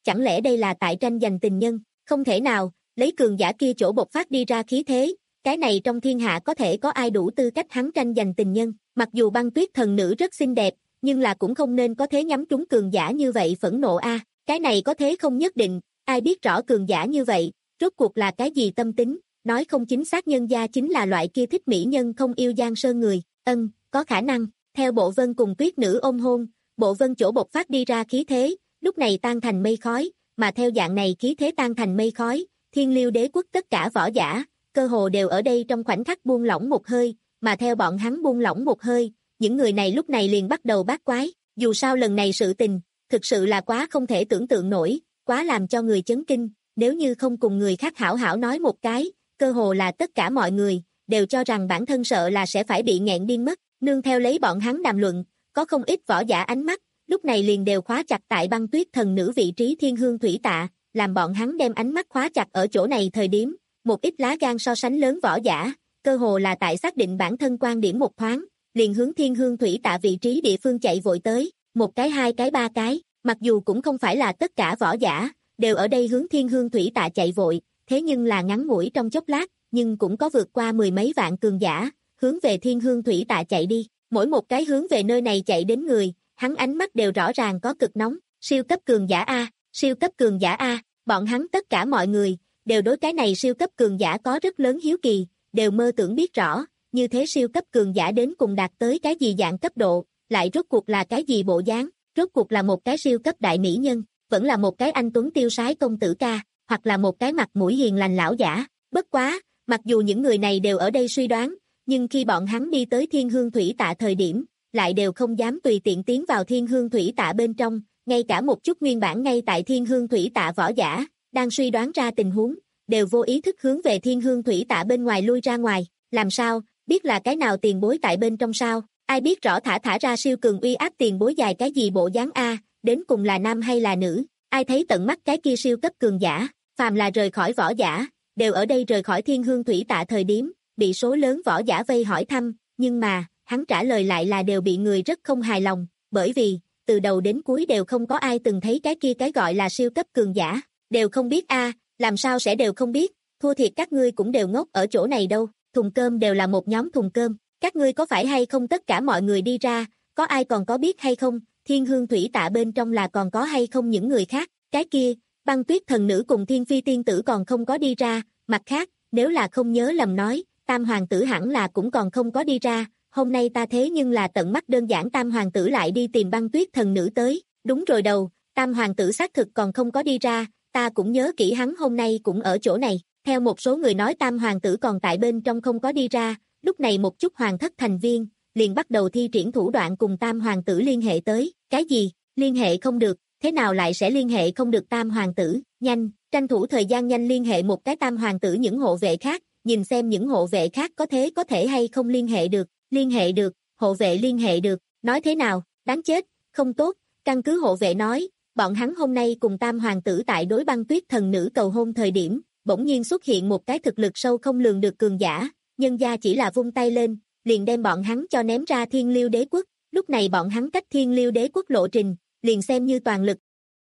Speaker 2: chẳng lẽ đây là tại tranh giành tình nhân, không thể nào, lấy cường giả kia chỗ bộc phát đi ra khí thế, cái này trong thiên hạ có thể có ai đủ tư cách hắn tranh giành tình nhân, mặc dù băng tuyết thần nữ rất xinh đẹp, nhưng là cũng không nên có thế nhắm trúng cường giả như vậy phẫn nộ a, cái này có thế không nhất định, ai biết rõ cường giả như vậy, rốt cuộc là cái gì tâm tính, nói không chính xác nhân gia chính là loại kia thích mỹ nhân không yêu giang sơn người, ân, có khả năng, theo Bộ Vân cùng tuyết nữ ôm hôn, Bộ Vân chỗ bộc phát đi ra khí thế, lúc này tan thành mây khói, mà theo dạng này khí thế tan thành mây khói, Thiên Liêu Đế quốc tất cả võ giả, cơ hồ đều ở đây trong khoảnh khắc buông lỏng một hơi, mà theo bọn hắn buông lỏng một hơi, những người này lúc này liền bắt đầu bát quái, dù sao lần này sự tình, thực sự là quá không thể tưởng tượng nổi, quá làm cho người chấn kinh, nếu như không cùng người khác hảo hảo nói một cái, cơ hồ là tất cả mọi người, đều cho rằng bản thân sợ là sẽ phải bị nghẹn điên mất, nương theo lấy bọn hắn đàm luận, có không ít võ giả ánh mắt, lúc này liền đều khóa chặt tại băng tuyết thần nữ vị trí thiên hương thủy tạ, làm bọn hắn đem ánh mắt khóa chặt ở chỗ này thời điểm, một ít lá gan so sánh lớn võ giả, cơ hồ là tại xác định bản thân quan điểm một thoáng, liền hướng thiên hương thủy tạ vị trí địa phương chạy vội tới, một cái hai cái ba cái, mặc dù cũng không phải là tất cả võ giả, đều ở đây hướng thiên hương thủy tạ chạy vội, thế nhưng là ngắn ngủi trong chốc lát, nhưng cũng có vượt qua mười mấy vạn cường giả, hướng về thiên hương thủy tạ chạy đi, mỗi một cái hướng về nơi này chạy đến người, hắn ánh mắt đều rõ ràng có cực nóng, siêu cấp cường giả A, siêu cấp cường giả A, bọn hắn tất cả mọi người, đều đối cái này siêu cấp cường giả có rất lớn hiếu kỳ, đều mơ tưởng biết rõ, như thế siêu cấp cường giả đến cùng đạt tới cái gì dạng cấp độ, lại rốt cuộc là cái gì bộ dáng, rốt cuộc là một cái siêu cấp đại mỹ nhân, vẫn là một cái anh tuấn tiêu sái công tử ca, hoặc là một cái mặt mũi hiền lành lão giả, bất quá, mặc dù những người này đều ở đây suy đoán, nhưng khi bọn hắn đi tới thiên hương thủy tạ thời điểm, lại đều không dám tùy tiện tiến vào thiên hương thủy tạ bên trong, ngay cả một chút nguyên bản ngay tại thiên hương thủy tạ võ giả, đang suy đoán ra tình huống, đều vô ý thức hướng về thiên hương thủy tạ bên ngoài lui ra ngoài, làm sao, biết là cái nào tiền bối tại bên trong sao, ai biết rõ thả thả ra siêu cường uy áp tiền bối dài cái gì bộ dáng A, đến cùng là nam hay là nữ, ai thấy tận mắt cái kia siêu cấp cường giả, phàm là rời khỏi võ giả, đều ở đây rời khỏi thiên hương thủy tạ thời điểm, bị số lớn võ giả vây hỏi thăm, nhưng mà, hắn trả lời lại là đều bị người rất không hài lòng, bởi vì, từ đầu đến cuối đều không có ai từng thấy cái kia cái gọi là siêu cấp cường giả, đều không biết a, làm sao sẽ đều không biết, thua thiệt các ngươi cũng đều ngốc ở chỗ này đâu, thùng cơm đều là một nhóm thùng cơm, các ngươi có phải hay không tất cả mọi người đi ra, có ai còn có biết hay không, thiên hương thủy tạ bên trong là còn có hay không những người khác, cái kia, băng tuyết thần nữ cùng thiên phi tiên tử còn không có đi ra, mặt khác, nếu là không nhớ lầm nói, tam hoàng tử hẳn là cũng còn không có đi ra, hôm nay ta thế nhưng là tận mắt đơn giản tam hoàng tử lại đi tìm băng tuyết thần nữ tới, đúng rồi đầu, tam hoàng tử xác thực còn không có đi ra, ta cũng nhớ kỹ hắn hôm nay cũng ở chỗ này, theo một số người nói tam hoàng tử còn tại bên trong không có đi ra, lúc này một chút hoàng thất thành viên, liền bắt đầu thi triển thủ đoạn cùng tam hoàng tử liên hệ tới, cái gì, liên hệ không được, thế nào lại sẽ liên hệ không được tam hoàng tử, nhanh, tranh thủ thời gian nhanh liên hệ một cái tam hoàng tử những hộ vệ khác, nhìn xem những hộ vệ khác có thế có thể hay không liên hệ được, liên hệ được, hộ vệ liên hệ được, nói thế nào, đáng chết, không tốt, căn cứ hộ vệ nói, bọn hắn hôm nay cùng tam hoàng tử tại đối băng tuyết thần nữ cầu hôn thời điểm, bỗng nhiên xuất hiện một cái thực lực sâu không lường được cường giả, nhân gia chỉ là vung tay lên, liền đem bọn hắn cho ném ra thiên liêu đế quốc, lúc này bọn hắn cách thiên liêu đế quốc lộ trình, liền xem như toàn lực.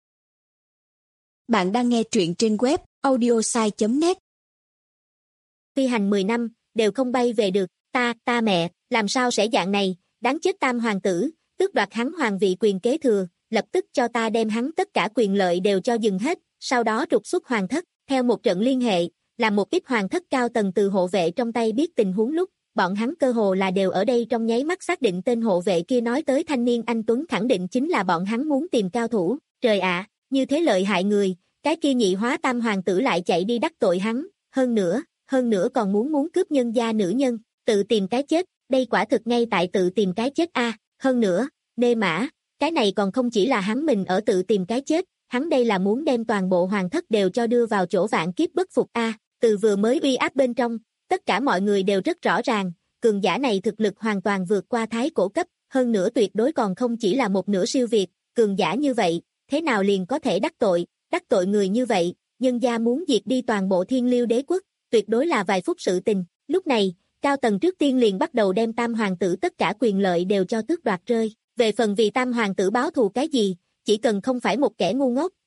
Speaker 3: Bạn đang nghe truyện trên web audiosai chấm net.
Speaker 2: Phi hành mười năm, đều không bay về được, ta, ta mẹ, làm sao sẽ dạng này, đáng chết tam hoàng tử, tước đoạt hắn hoàng vị quyền kế thừa, lập tức cho ta đem hắn tất cả quyền lợi đều cho dừng hết, sau đó trục xuất hoàng thất, theo một trận liên hệ, làm một ít hoàng thất cao tầng từ hộ vệ trong tay biết tình huống lúc, bọn hắn cơ hồ là đều ở đây trong nháy mắt xác định tên hộ vệ kia nói tới thanh niên anh Tuấn khẳng định chính là bọn hắn muốn tìm cao thủ, trời ạ, như thế lợi hại người, cái kia nhị hóa tam hoàng tử lại chạy đi đắc tội hắn, hơn nữa, hơn nữa còn muốn muốn cướp nhân gia nữ nhân, tự tìm cái chết, đây quả thực ngay tại tự tìm cái chết a, à, hơn nữa, nê mã, cái này còn không chỉ là hắn mình ở tự tìm cái chết, hắn đây là muốn đem toàn bộ hoàng thất đều cho đưa vào chỗ vạn kiếp bất phục a, à, từ vừa mới uy áp bên trong, tất cả mọi người đều rất rõ ràng, cường giả này thực lực hoàn toàn vượt qua thái cổ cấp, hơn nữa tuyệt đối còn không chỉ là một nửa siêu việt, cường giả như vậy, thế nào liền có thể đắc tội, đắc tội người như vậy, nhân gia muốn diệt đi toàn bộ thiên liêu đế quốc, tuyệt đối là vài phút sự tình, lúc này, cao tầng trước tiên liền bắt đầu đem tam hoàng tử tất cả quyền lợi đều cho tước đoạt rơi, về phần vì tam hoàng tử báo thù cái gì, chỉ cần không phải một kẻ ngu ngốc,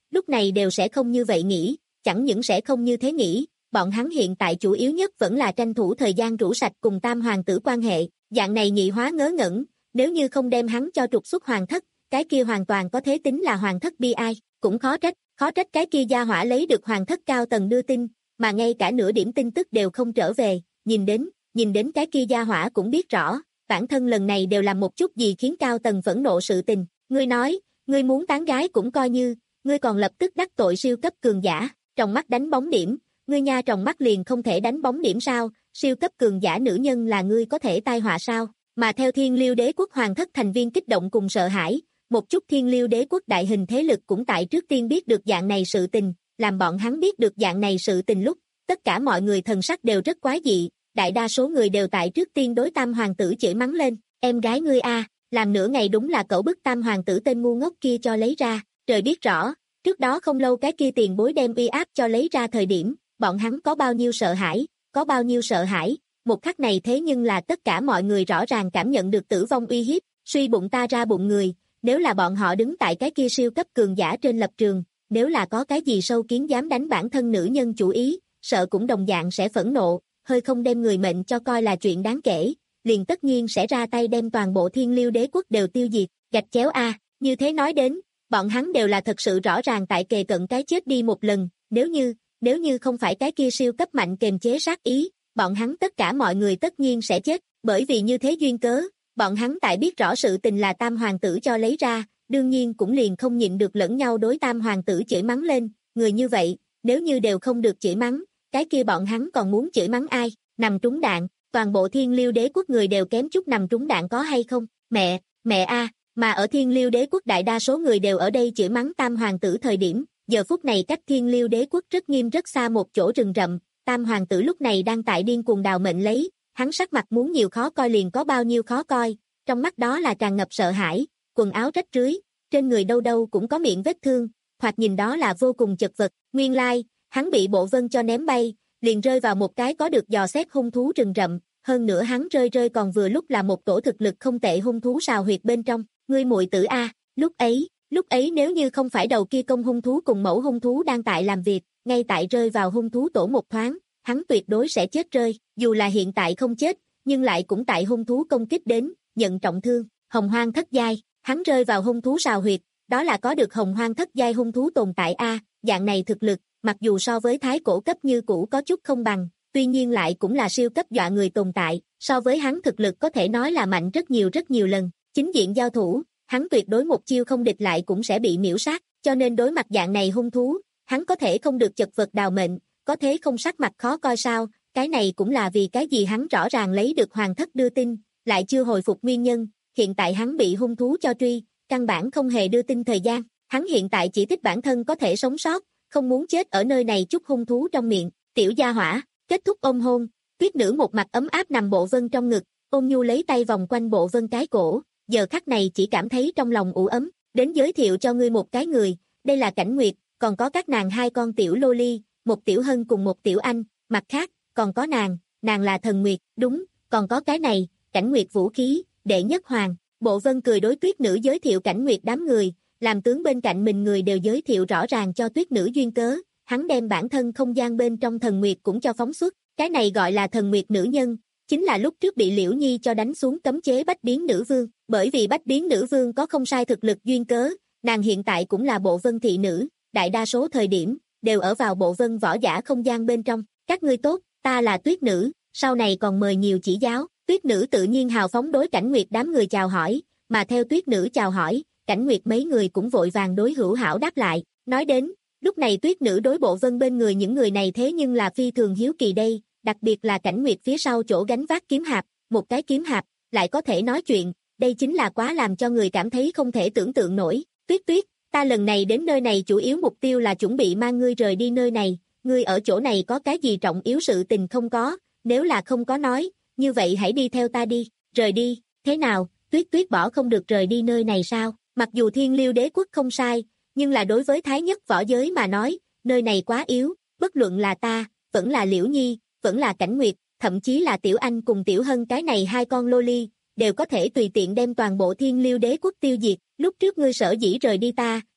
Speaker 2: lúc này đều sẽ không như vậy nghĩ, chẳng những sẽ không như thế nghĩ, bọn hắn hiện tại chủ yếu nhất vẫn là tranh thủ thời gian rũ sạch cùng tam hoàng tử quan hệ, dạng này nhị hóa ngớ ngẩn, nếu như không đem hắn cho trục xuất hoàng thất, cái kia hoàn toàn có thể tính là hoàng thất bi ai, cũng khó trách, khó trách cái kia gia hỏa lấy được hoàng thất cao tầng đưa tin, mà ngay cả nửa điểm tin tức đều không trở về, nhìn đến, nhìn đến cái kia gia hỏa cũng biết rõ, bản thân lần này đều làm một chút gì khiến cao tầng phẫn nộ sự tình, ngươi nói, ngươi muốn tán gái cũng coi như, ngươi còn lập tức đắc tội siêu cấp cường giả, trong mắt đánh bóng điểm, ngươi nha trong mắt liền không thể đánh bóng điểm sao, siêu cấp cường giả nữ nhân là ngươi có thể tai họa sao, mà theo Thiên Liêu Đế quốc hoàng thất thành viên kích động cùng sợ hãi, một chút Thiên Liêu Đế quốc đại hình thế lực cũng tại trước tiên biết được dạng này sự tình, làm bọn hắn biết được dạng này sự tình lúc, tất cả mọi người thần sắc đều rất quái dị, đại đa số người đều tại trước tiên đối tam hoàng tử chửi mắng lên, em gái ngươi a, làm nửa ngày đúng là cậu bức tam hoàng tử tên ngu ngốc kia cho lấy ra, trời biết rõ, trước đó không lâu cái kia tiền bối đem uy áp cho lấy ra thời điểm, bọn hắn có bao nhiêu sợ hãi, có bao nhiêu sợ hãi, một khắc này thế nhưng là tất cả mọi người rõ ràng cảm nhận được tử vong uy hiếp, suy bụng ta ra bụng người, nếu là bọn họ đứng tại cái kia siêu cấp cường giả trên lập trường, nếu là có cái gì sâu kiến dám đánh bản thân nữ nhân chủ ý, sợ cũng đồng dạng sẽ phẫn nộ, hơi không đem người mệnh cho coi là chuyện đáng kể, liền tất nhiên sẽ ra tay đem toàn bộ Thiên Liêu Đế quốc đều tiêu diệt, gạch chéo a, như thế nói đến, bọn hắn đều là thật sự rõ ràng tại kề cận cái chết đi một lần, nếu như, nếu như không phải cái kia siêu cấp mạnh kềm chế sát ý, bọn hắn tất cả mọi người tất nhiên sẽ chết, bởi vì như thế duyên cớ, bọn hắn tại biết rõ sự tình là tam hoàng tử cho lấy ra, đương nhiên cũng liền không nhịn được lẫn nhau đối tam hoàng tử chửi mắng lên, người như vậy, nếu như đều không được chửi mắng, cái kia bọn hắn còn muốn chửi mắng ai, nằm trúng đạn, toàn bộ Thiên Liêu Đế quốc người đều kém chút nằm trúng đạn có hay không, mẹ, mẹ a, mà ở Thiên Liêu Đế quốc đại đa số người đều ở đây chửi mắng tam hoàng tử thời điểm, giờ phút này cách Thiên Liêu Đế quốc rất nghiêm rất xa một chỗ rừng rậm, tam hoàng tử lúc này đang tại điên cuồng đào mệnh lấy, hắn sắc mặt muốn nhiều khó coi liền có bao nhiêu khó coi, trong mắt đó là tràn ngập sợ hãi, quần áo rách rưới, trên người đâu đâu cũng có miệng vết thương, thoạt nhìn đó là vô cùng chật vật, nguyên lai, hắn bị Bộ Vân cho ném bay, liền rơi vào một cái có được dò xét hung thú rừng rậm, hơn nữa hắn rơi rơi còn vừa lúc là một tổ thực lực không tệ hung thú sào huyệt bên trong, ngươi muội tử a, lúc ấy, lúc ấy nếu như không phải đầu kia công hung thú cùng mẫu hung thú đang tại làm việc, ngay tại rơi vào hung thú tổ một thoáng, hắn tuyệt đối sẽ chết rơi, dù là hiện tại không chết, nhưng lại cũng tại hung thú công kích đến, nhận trọng thương, hồng hoang thất giai, hắn rơi vào hung thú sào huyệt, đó là có được hồng hoang thất giai hung thú tồn tại a, dạng này thực lực, mặc dù so với thái cổ cấp như cũ có chút không bằng, tuy nhiên lại cũng là siêu cấp dọa người tồn tại, so với hắn thực lực có thể nói là mạnh rất nhiều rất nhiều lần, chính diện giao thủ, hắn tuyệt đối một chiêu không địch lại cũng sẽ bị miễu sát, cho nên đối mặt dạng này hung thú, hắn có thể không được chật vật đào mệnh, có thế không sắc mặt khó coi sao, cái này cũng là vì cái gì hắn rõ ràng lấy được hoàng thất đưa tin, lại chưa hồi phục nguyên nhân, hiện tại hắn bị hung thú cho truy, căn bản không hề đưa tin thời gian, hắn hiện tại chỉ thích bản thân có thể sống sót, không muốn chết ở nơi này chút hung thú trong miệng, tiểu gia hỏa, kết thúc ôm hôn, tuyết nữ một mặt ấm áp nằm Bộ Vân trong ngực, ôn nhu lấy tay vòng quanh Bộ Vân cái cổ, giờ khắc này chỉ cảm thấy trong lòng ủ ấm, đến giới thiệu cho ngươi một cái người, đây là Cảnh Nguyệt, còn có các nàng hai con tiểu loli, một tiểu hân cùng một tiểu anh, mặt khác, còn có nàng, nàng là Thần Nguyệt, đúng, còn có cái này, Cảnh Nguyệt vũ khí, đệ nhất hoàng, Bộ Vân cười đối tuyết nữ giới thiệu Cảnh Nguyệt đám người, làm tướng bên cạnh mình người đều giới thiệu rõ ràng cho tuyết nữ duyên cớ, hắn đem bản thân không gian bên trong Thần Nguyệt cũng cho phóng xuất, cái này gọi là Thần Nguyệt nữ nhân, chính là lúc trước bị Liễu Nhi cho đánh xuống cấm chế Bách Biến Nữ Vương, bởi vì Bách Biến Nữ Vương có không sai thực lực duyên cớ, nàng hiện tại cũng là Bộ Vân thị nữ, đại đa số thời điểm, đều ở vào Bộ Vân võ giả không gian bên trong, các ngươi tốt, ta là tuyết nữ, sau này còn mời nhiều chỉ giáo, tuyết nữ tự nhiên hào phóng đối Cảnh Nguyệt đám người chào hỏi, mà theo tuyết nữ chào hỏi, Cảnh Nguyệt mấy người cũng vội vàng đối hữu hảo đáp lại, nói đến, lúc này tuyết nữ đối Bộ Vân bên người những người này thế nhưng là phi thường hiếu kỳ đây, đặc biệt là Cảnh Nguyệt phía sau chỗ gánh vác kiếm hạp, một cái kiếm hạp, lại có thể nói chuyện, đây chính là quá làm cho người cảm thấy không thể tưởng tượng nổi, tuyết tuyết, ta lần này đến nơi này chủ yếu mục tiêu là chuẩn bị mang ngươi rời đi nơi này, ngươi ở chỗ này có cái gì trọng yếu sự tình không có, nếu là không có nói, như vậy hãy đi theo ta đi, rời đi, thế nào, tuyết tuyết bỏ không được rời đi nơi này sao, mặc dù Thiên Liêu Đế quốc không sai, nhưng là đối với thái nhất võ giới mà nói, nơi này quá yếu, bất luận là ta, vẫn là Liễu Nhi, vẫn là Cảnh Nguyệt, thậm chí là Tiểu Anh cùng Tiểu Hân cái này hai con loli, đều có thể tùy tiện đem toàn bộ Thiên Liêu Đế quốc tiêu diệt, lúc trước ngươi sở dĩ rời đi ta,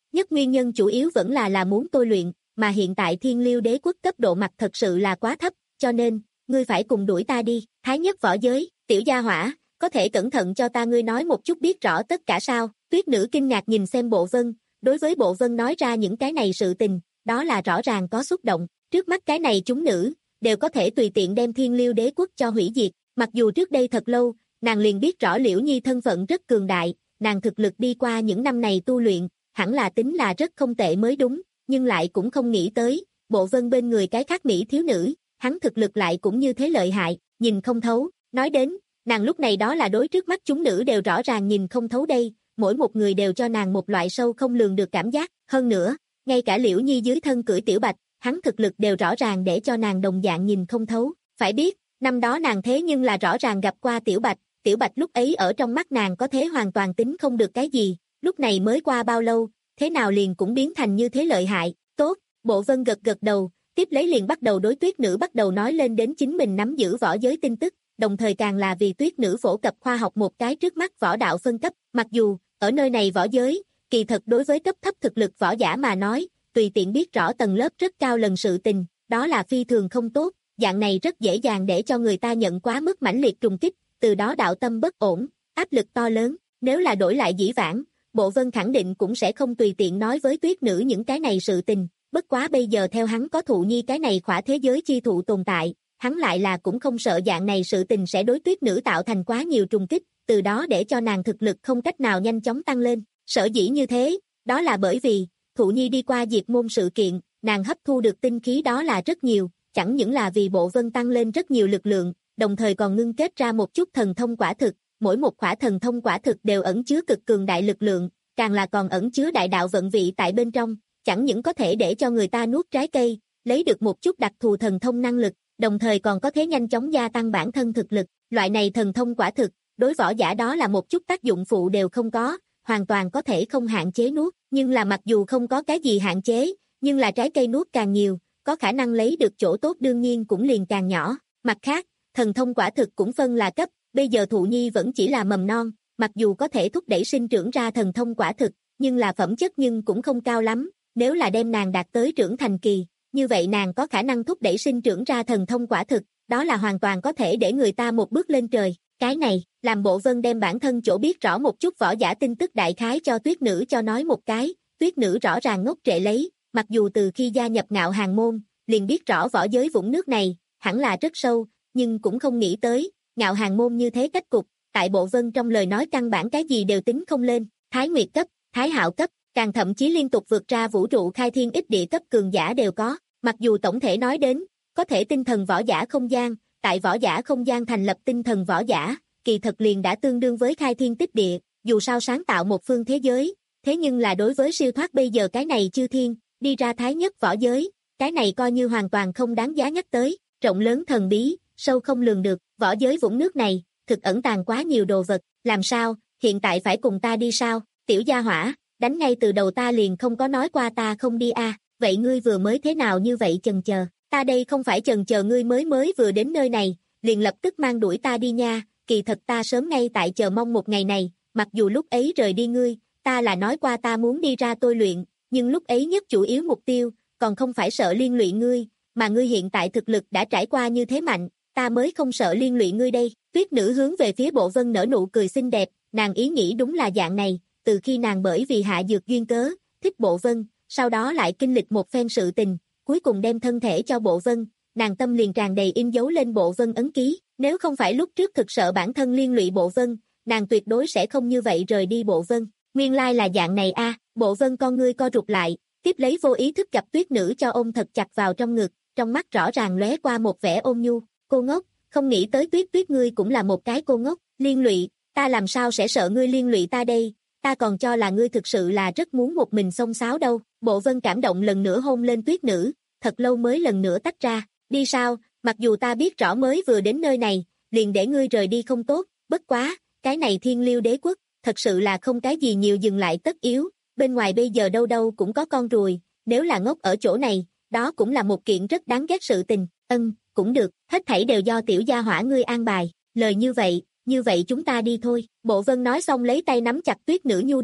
Speaker 2: nhất nguyên nhân chủ yếu vẫn là là muốn tôi luyện, mà hiện tại Thiên Liêu Đế Quốc cấp độ mặt thật sự là quá thấp, cho nên, ngươi phải cùng đuổi ta đi. Thái nhất võ giới, tiểu gia hỏa, có thể cẩn thận cho ta ngươi nói một chút biết rõ tất cả sao? Tuyết nữ kinh ngạc nhìn xem Bộ Vân, đối với Bộ Vân nói ra những cái này sự tình, đó là rõ ràng có xúc động, trước mắt cái này chúng nữ, đều có thể tùy tiện đem Thiên Liêu Đế Quốc cho hủy diệt, mặc dù trước đây thật lâu, nàng liền biết rõ Liễu Nhi thân phận rất cường đại, nàng thực lực đi qua những năm này tu luyện, hẳn là tính là rất không tệ mới đúng, nhưng lại cũng không nghĩ tới, Bộ Vân bên người cái khác mỹ thiếu nữ, hắn thực lực lại cũng như thế lợi hại, nhìn không thấu, nói đến, nàng lúc này đó là đối trước mắt chúng nữ đều rõ ràng nhìn không thấu đây, mỗi một người đều cho nàng một loại sâu không lường được cảm giác, hơn nữa, ngay cả Liễu Nhi dưới thân cưỡi Tiểu Bạch, hắn thực lực đều rõ ràng để cho nàng đồng dạng nhìn không thấu, phải biết, năm đó nàng thế nhưng là rõ ràng gặp qua Tiểu Bạch, Tiểu Bạch lúc ấy ở trong mắt nàng có thế hoàn toàn tính không được cái gì, lúc này mới qua bao lâu, thế nào liền cũng biến thành như thế lợi hại, tốt, Bộ Vân gật gật đầu, tiếp lấy liền bắt đầu đối tuyết nữ bắt đầu nói lên đến chính mình nắm giữ võ giới tin tức, đồng thời càng là vì tuyết nữ phổ cập khoa học một cái trước mắt võ đạo phân cấp, mặc dù, ở nơi này võ giới, kỳ thật đối với cấp thấp thực lực võ giả mà nói, tùy tiện biết rõ tầng lớp rất cao lần sự tình, đó là phi thường không tốt, dạng này rất dễ dàng để cho người ta nhận quá mức mãnh liệt trùng kích, từ đó đạo tâm bất ổn, áp lực to lớn, nếu là đổi lại dĩ vãng, Bộ Vân khẳng định cũng sẽ không tùy tiện nói với tuyết nữ những cái này sự tình, bất quá bây giờ theo hắn có thụ nhi cái này khỏa thế giới chi thụ tồn tại, hắn lại là cũng không sợ dạng này sự tình sẽ đối tuyết nữ tạo thành quá nhiều trùng kích, từ đó để cho nàng thực lực không cách nào nhanh chóng tăng lên, sở dĩ như thế, đó là bởi vì, thụ nhi đi qua diệt môn sự kiện, nàng hấp thu được tinh khí đó là rất nhiều, chẳng những là vì Bộ Vân tăng lên rất nhiều lực lượng, đồng thời còn ngưng kết ra một chút thần thông quả thực, mỗi một khỏa thần thông quả thực đều ẩn chứa cực cường đại lực lượng, càng là còn ẩn chứa đại đạo vận vị tại bên trong, chẳng những có thể để cho người ta nuốt trái cây, lấy được một chút đặc thù thần thông năng lực, đồng thời còn có thể nhanh chóng gia tăng bản thân thực lực, loại này thần thông quả thực, đối võ giả đó là một chút tác dụng phụ đều không có, hoàn toàn có thể không hạn chế nuốt, nhưng là mặc dù không có cái gì hạn chế, nhưng là trái cây nuốt càng nhiều, có khả năng lấy được chỗ tốt đương nhiên cũng liền càng nhỏ, mặt khác, thần thông quả thực cũng phân là cấp, bây giờ thụ nhi vẫn chỉ là mầm non, mặc dù có thể thúc đẩy sinh trưởng ra thần thông quả thực, nhưng là phẩm chất nhưng cũng không cao lắm, nếu là đem nàng đạt tới trưởng thành kỳ, như vậy nàng có khả năng thúc đẩy sinh trưởng ra thần thông quả thực, đó là hoàn toàn có thể để người ta một bước lên trời, cái này, làm Bộ Vân đem bản thân chỗ biết rõ một chút võ giả tin tức đại khái cho tuyết nữ cho nói một cái, tuyết nữ rõ ràng ngốc trệ lấy, mặc dù từ khi gia nhập Ngạo Hàng môn, liền biết rõ võ giới vũng nước này, hẳn là rất sâu, nhưng cũng không nghĩ tới, Ngạo Hàng môn như thế cách cục, tại Bộ Vân trong lời nói căn bản cái gì đều tính không lên, Thái Nguyệt cấp, Thái Hạo cấp, càng thậm chí liên tục vượt ra vũ trụ khai thiên ích địa cấp cường giả đều có, mặc dù tổng thể nói đến, có thể tinh thần võ giả không gian, tại võ giả không gian thành lập tinh thần võ giả, kỳ thật liền đã tương đương với khai thiên tích địa, dù sao sáng tạo một phương thế giới, thế nhưng là đối với siêu thoát bây giờ cái này chư thiên, đi ra thái nhất võ giới, cái này coi như hoàn toàn không đáng giá nhắc tới, rộng lớn thần bí, sâu không lường được, võ giới vũng nước này, thực ẩn tàng quá nhiều đồ vật, làm sao, hiện tại phải cùng ta đi sao, tiểu gia hỏa, đánh ngay từ đầu ta liền không có nói qua ta không đi a, vậy ngươi vừa mới thế nào như vậy chần chờ, ta đây không phải chần chờ ngươi mới mới vừa đến nơi này, liền lập tức mang đuổi ta đi nha, kỳ thật ta sớm ngay tại chờ mong một ngày này, mặc dù lúc ấy rời đi ngươi, ta là nói qua ta muốn đi ra tôi luyện, nhưng lúc ấy nhất chủ yếu mục tiêu, còn không phải sợ liên lụy ngươi, mà ngươi hiện tại thực lực đã trải qua như thế mạnh, ta mới không sợ liên lụy ngươi đây, tuyết nữ hướng về phía Bộ Vân nở nụ cười xinh đẹp, nàng ý nghĩ đúng là dạng này, từ khi nàng bởi vì hạ dược duyên cớ, thích Bộ Vân, sau đó lại kinh lịch một phen sự tình, cuối cùng đem thân thể cho Bộ Vân, nàng tâm liền tràn đầy in dấu lên Bộ Vân ấn ký, nếu không phải lúc trước thực sợ bản thân liên lụy Bộ Vân, nàng tuyệt đối sẽ không như vậy rời đi Bộ Vân, nguyên lai là dạng này a, Bộ Vân con ngươi co rụt lại, tiếp lấy vô ý thức gặp tuyết nữ cho ôm thật chặt vào trong ngực, trong mắt rõ ràng lóe qua một vẻ ôn nhu, cô ngốc, không nghĩ tới tuyết tuyết ngươi cũng là một cái cô ngốc, liên lụy, ta làm sao sẽ sợ ngươi liên lụy ta đây, ta còn cho là ngươi thực sự là rất muốn một mình xông xáo đâu, Bộ Vân cảm động lần nữa hôn lên tuyết nữ, thật lâu mới lần nữa tách ra, đi sao, mặc dù ta biết rõ mới vừa đến nơi này, liền để ngươi rời đi không tốt, bất quá, cái này Thiên Liêu Đế Quốc, thật sự là không cái gì nhiều dừng lại tất yếu, bên ngoài bây giờ đâu đâu cũng có con ruồi, nếu là ngốc ở chỗ này, đó cũng là một kiện rất đáng ghét sự tình, ân, cũng được, hết thảy đều do tiểu gia hỏa ngươi an bài, lời như vậy, như vậy chúng ta đi thôi, Bộ Vân nói xong lấy tay nắm chặt tuyết nữ nhu đề,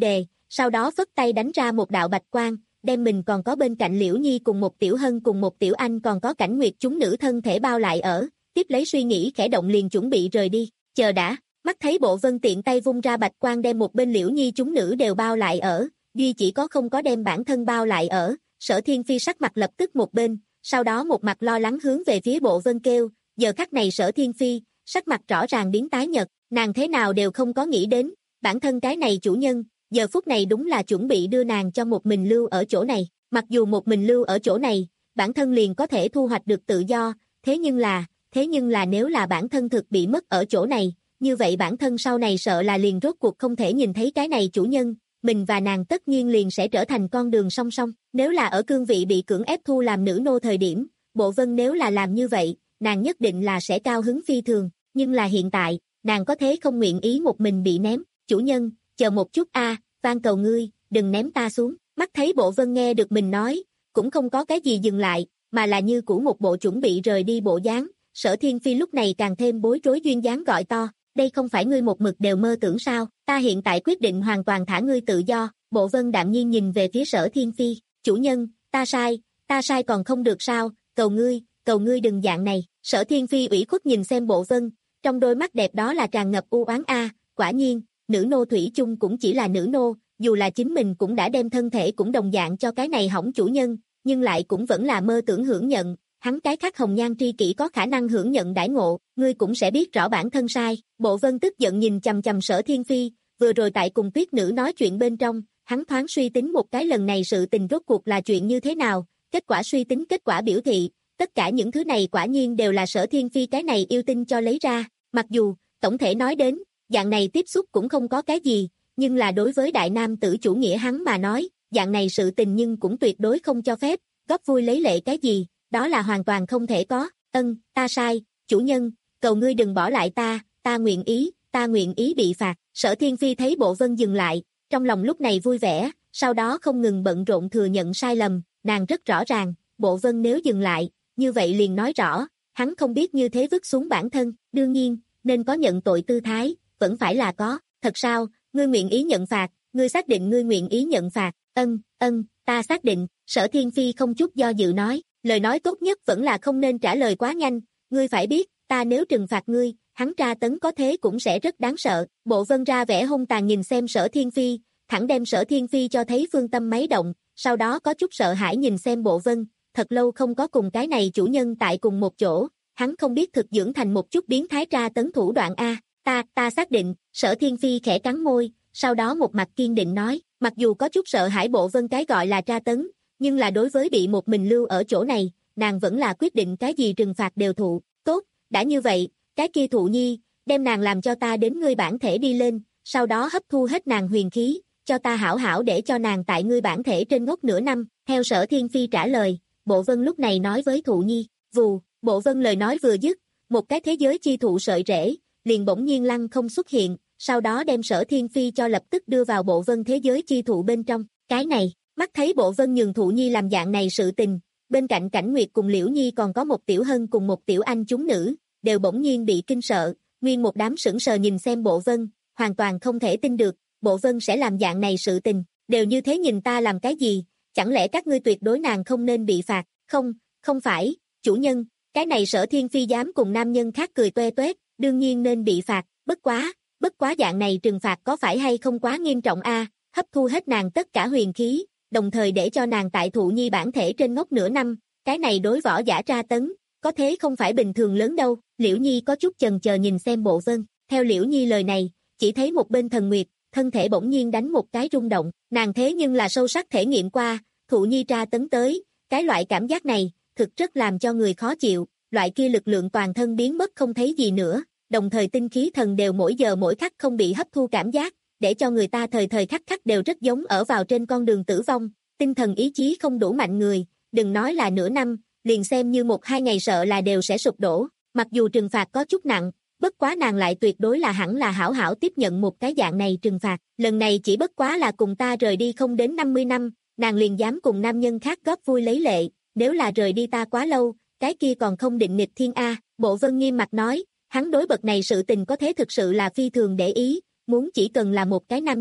Speaker 2: sau đó phất tay đánh ra một đạo bạch quang, đem mình còn có bên cạnh Liễu Nhi cùng một Tiểu Hân cùng một Tiểu Anh còn có Cảnh Nguyệt chúng nữ thân thể bao lại ở, tiếp lấy suy nghĩ khẽ động liền chuẩn bị rời đi, chờ đã, mắt thấy Bộ Vân tiện tay vung ra bạch quang đem một bên Liễu Nhi chúng nữ đều bao lại ở, duy chỉ có không có đem bản thân bao lại ở, Sở Thiên Phi sắc mặt lập tức một bên, sau đó một mặt lo lắng hướng về phía Bộ Vân kêu, giờ khắc này Sở Thiên Phi, sắc mặt rõ ràng biến tái nhợt, nàng thế nào đều không có nghĩ đến, bản thân cái này chủ nhân, giờ phút này đúng là chuẩn bị đưa nàng cho một mình lưu ở chỗ này, mặc dù một mình lưu ở chỗ này, bản thân liền có thể thu hoạch được tự do, thế nhưng là, thế nhưng là nếu là bản thân thực bị mất ở chỗ này, như vậy bản thân sau này sợ là liền rốt cuộc không thể nhìn thấy cái này chủ nhân, mình và nàng tất nhiên liền sẽ trở thành con đường song song, nếu là ở cương vị bị cưỡng ép thu làm nữ nô thời điểm, Bộ Vân nếu là làm như vậy, nàng nhất định là sẽ cao hứng phi thường, nhưng là hiện tại, nàng có thế không nguyện ý một mình bị ném, chủ nhân, chờ một chút a, à, van cầu ngươi, đừng ném ta xuống, mắt thấy Bộ Vân nghe được mình nói, cũng không có cái gì dừng lại, mà là như cũ một bộ chuẩn bị rời đi bộ dáng, Sở Thiên Phi lúc này càng thêm bối rối duyên dáng gọi to, đây không phải ngươi một mực đều mơ tưởng sao, ta hiện tại quyết định hoàn toàn thả ngươi tự do, Bộ Vân đạm nhiên nhìn về phía Sở Thiên Phi, chủ nhân, ta sai, ta sai còn không được sao, cầu ngươi, cầu ngươi đừng dạng này, Sở Thiên Phi ủy khuất nhìn xem Bộ Vân, trong đôi mắt đẹp đó là tràn ngập u oán a, quả nhiên, nữ nô thủy chung cũng chỉ là nữ nô, dù là chính mình cũng đã đem thân thể cũng đồng dạng cho cái này hỏng chủ nhân, nhưng lại cũng vẫn là mơ tưởng hưởng nhận, hắn cái khác hồng nhan tri kỷ có khả năng hưởng nhận đãi ngộ, ngươi cũng sẽ biết rõ bản thân sai. Bộ Vân tức giận nhìn chằm chằm Sở Thiên Phi, vừa rồi tại cùng tuyết nữ nói chuyện bên trong, hắn thoáng suy tính một cái lần này sự tình rốt cuộc là chuyện như thế nào, kết quả suy tính kết quả biểu thị, tất cả những thứ này quả nhiên đều là Sở Thiên Phi cái này yêu tinh cho lấy ra, mặc dù, tổng thể nói đến, dạng này tiếp xúc cũng không có cái gì, nhưng là đối với đại nam tử chủ nghĩa hắn mà nói, dạng này sự tình nhưng cũng tuyệt đối không cho phép, góp vui lấy lệ cái gì, đó là hoàn toàn không thể có, ân, ta sai, chủ nhân, cầu ngươi đừng bỏ lại ta, ta nguyện ý, ta nguyện ý bị phạt, Sở Thiên Phi thấy Bộ Vân dừng lại, trong lòng lúc này vui vẻ, sau đó không ngừng bận rộn thừa nhận sai lầm, nàng rất rõ ràng, Bộ Vân nếu dừng lại, như vậy liền nói rõ, hắn không biết như thế vứt xuống bản thân, đương nhiên, nên có nhận tội tư thái, vẫn phải là có, thật sao, ngươi nguyện ý nhận phạt, ngươi xác định ngươi nguyện ý nhận phạt, ân, ân, ta xác định, Sở Thiên Phi không chút do dự nói, lời nói tốt nhất vẫn là không nên trả lời quá nhanh, ngươi phải biết, ta nếu trừng phạt ngươi, hắn tra tấn có thế cũng sẽ rất đáng sợ, Bộ Vân ra vẻ hung tàn nhìn xem Sở Thiên Phi, thẳng đem Sở Thiên Phi cho thấy phương tâm máy động, sau đó có chút sợ hãi nhìn xem Bộ Vân, thật lâu không có cùng cái này chủ nhân tại cùng một chỗ, hắn không biết thực dưỡng thành một chút biến thái tra tấn thủ đoạn a, ta, ta xác định, Sở Thiên Phi khẽ cắn môi, sau đó một mặt kiên định nói, mặc dù có chút sợ hãi Bộ Vân cái gọi là tra tấn, nhưng là đối với bị một mình lưu ở chỗ này, nàng vẫn là quyết định cái gì trừng phạt đều thụ, tốt, đã như vậy, cái kia Thụ Nhi, đem nàng làm cho ta đến ngươi bản thể đi lên, sau đó hấp thu hết nàng huyền khí, cho ta hảo hảo để cho nàng tại ngươi bản thể trên ngốc nửa năm, theo Sở Thiên Phi trả lời, Bộ Vân lúc này nói với Thụ Nhi, vù, Bộ Vân lời nói vừa dứt, một cái thế giới chi thụ sợi rễ, liền bỗng nhiên lăng không xuất hiện, sau đó đem Sở Thiên Phi cho lập tức đưa vào Bộ Vân thế giới chi thụ bên trong, cái này, mắt thấy Bộ Vân nhường Thụ Nhi làm dạng này sự tình, bên cạnh Cảnh Nguyệt cùng Liễu Nhi còn có một Tiểu Hân cùng một Tiểu Anh chúng nữ, đều bỗng nhiên bị kinh sợ, nguyên một đám sững sờ nhìn xem Bộ Vân, hoàn toàn không thể tin được, Bộ Vân sẽ làm dạng này sự tình, đều như thế nhìn ta làm cái gì, chẳng lẽ các ngươi tuyệt đối nàng không nên bị phạt, không, không phải, chủ nhân, cái này Sở Thiên Phi dám cùng nam nhân khác cười toe toét, đương nhiên nên bị phạt, bất quá, bất quá dạng này trừng phạt có phải hay không quá nghiêm trọng a, hấp thu hết nàng tất cả huyền khí, đồng thời để cho nàng tại Thụ Nhi bản thể trên ngốc nửa năm, cái này đối võ giả tra tấn, có thế không phải bình thường lớn đâu, Liễu Nhi có chút chần chờ nhìn xem Bộ Vân, theo Liễu Nhi lời này, chỉ thấy một bên Thần Nguyệt, thân thể bỗng nhiên đánh một cái rung động, nàng thế nhưng là sâu sắc thể nghiệm qua, Thụ Nhi tra tấn tới, cái loại cảm giác này, thực rất làm cho người khó chịu, loại kia lực lượng toàn thân biến mất không thấy gì nữa, đồng thời tinh khí thần đều mỗi giờ mỗi khắc không bị hấp thu cảm giác, để cho người ta thời thời khắc khắc đều rất giống ở vào trên con đường tử vong, tinh thần ý chí không đủ mạnh người, đừng nói là nửa năm, liền xem như một hai ngày sợ là đều sẽ sụp đổ, mặc dù trừng phạt có chút nặng, bất quá nàng lại tuyệt đối là hẳn là hảo hảo tiếp nhận một cái dạng này trừng phạt, lần này chỉ bất quá là cùng ta rời đi không đến năm mươi năm, nàng liền dám cùng nam nhân khác góp vui lấy lệ, nếu là rời đi ta quá lâu, cái kia còn không định nghịch thiên a, Bộ Vân nghiêm mặt nói, hắn đối bậc này sự tình có thế thực sự là phi thường để ý, muốn chỉ cần là một cái nam nhân,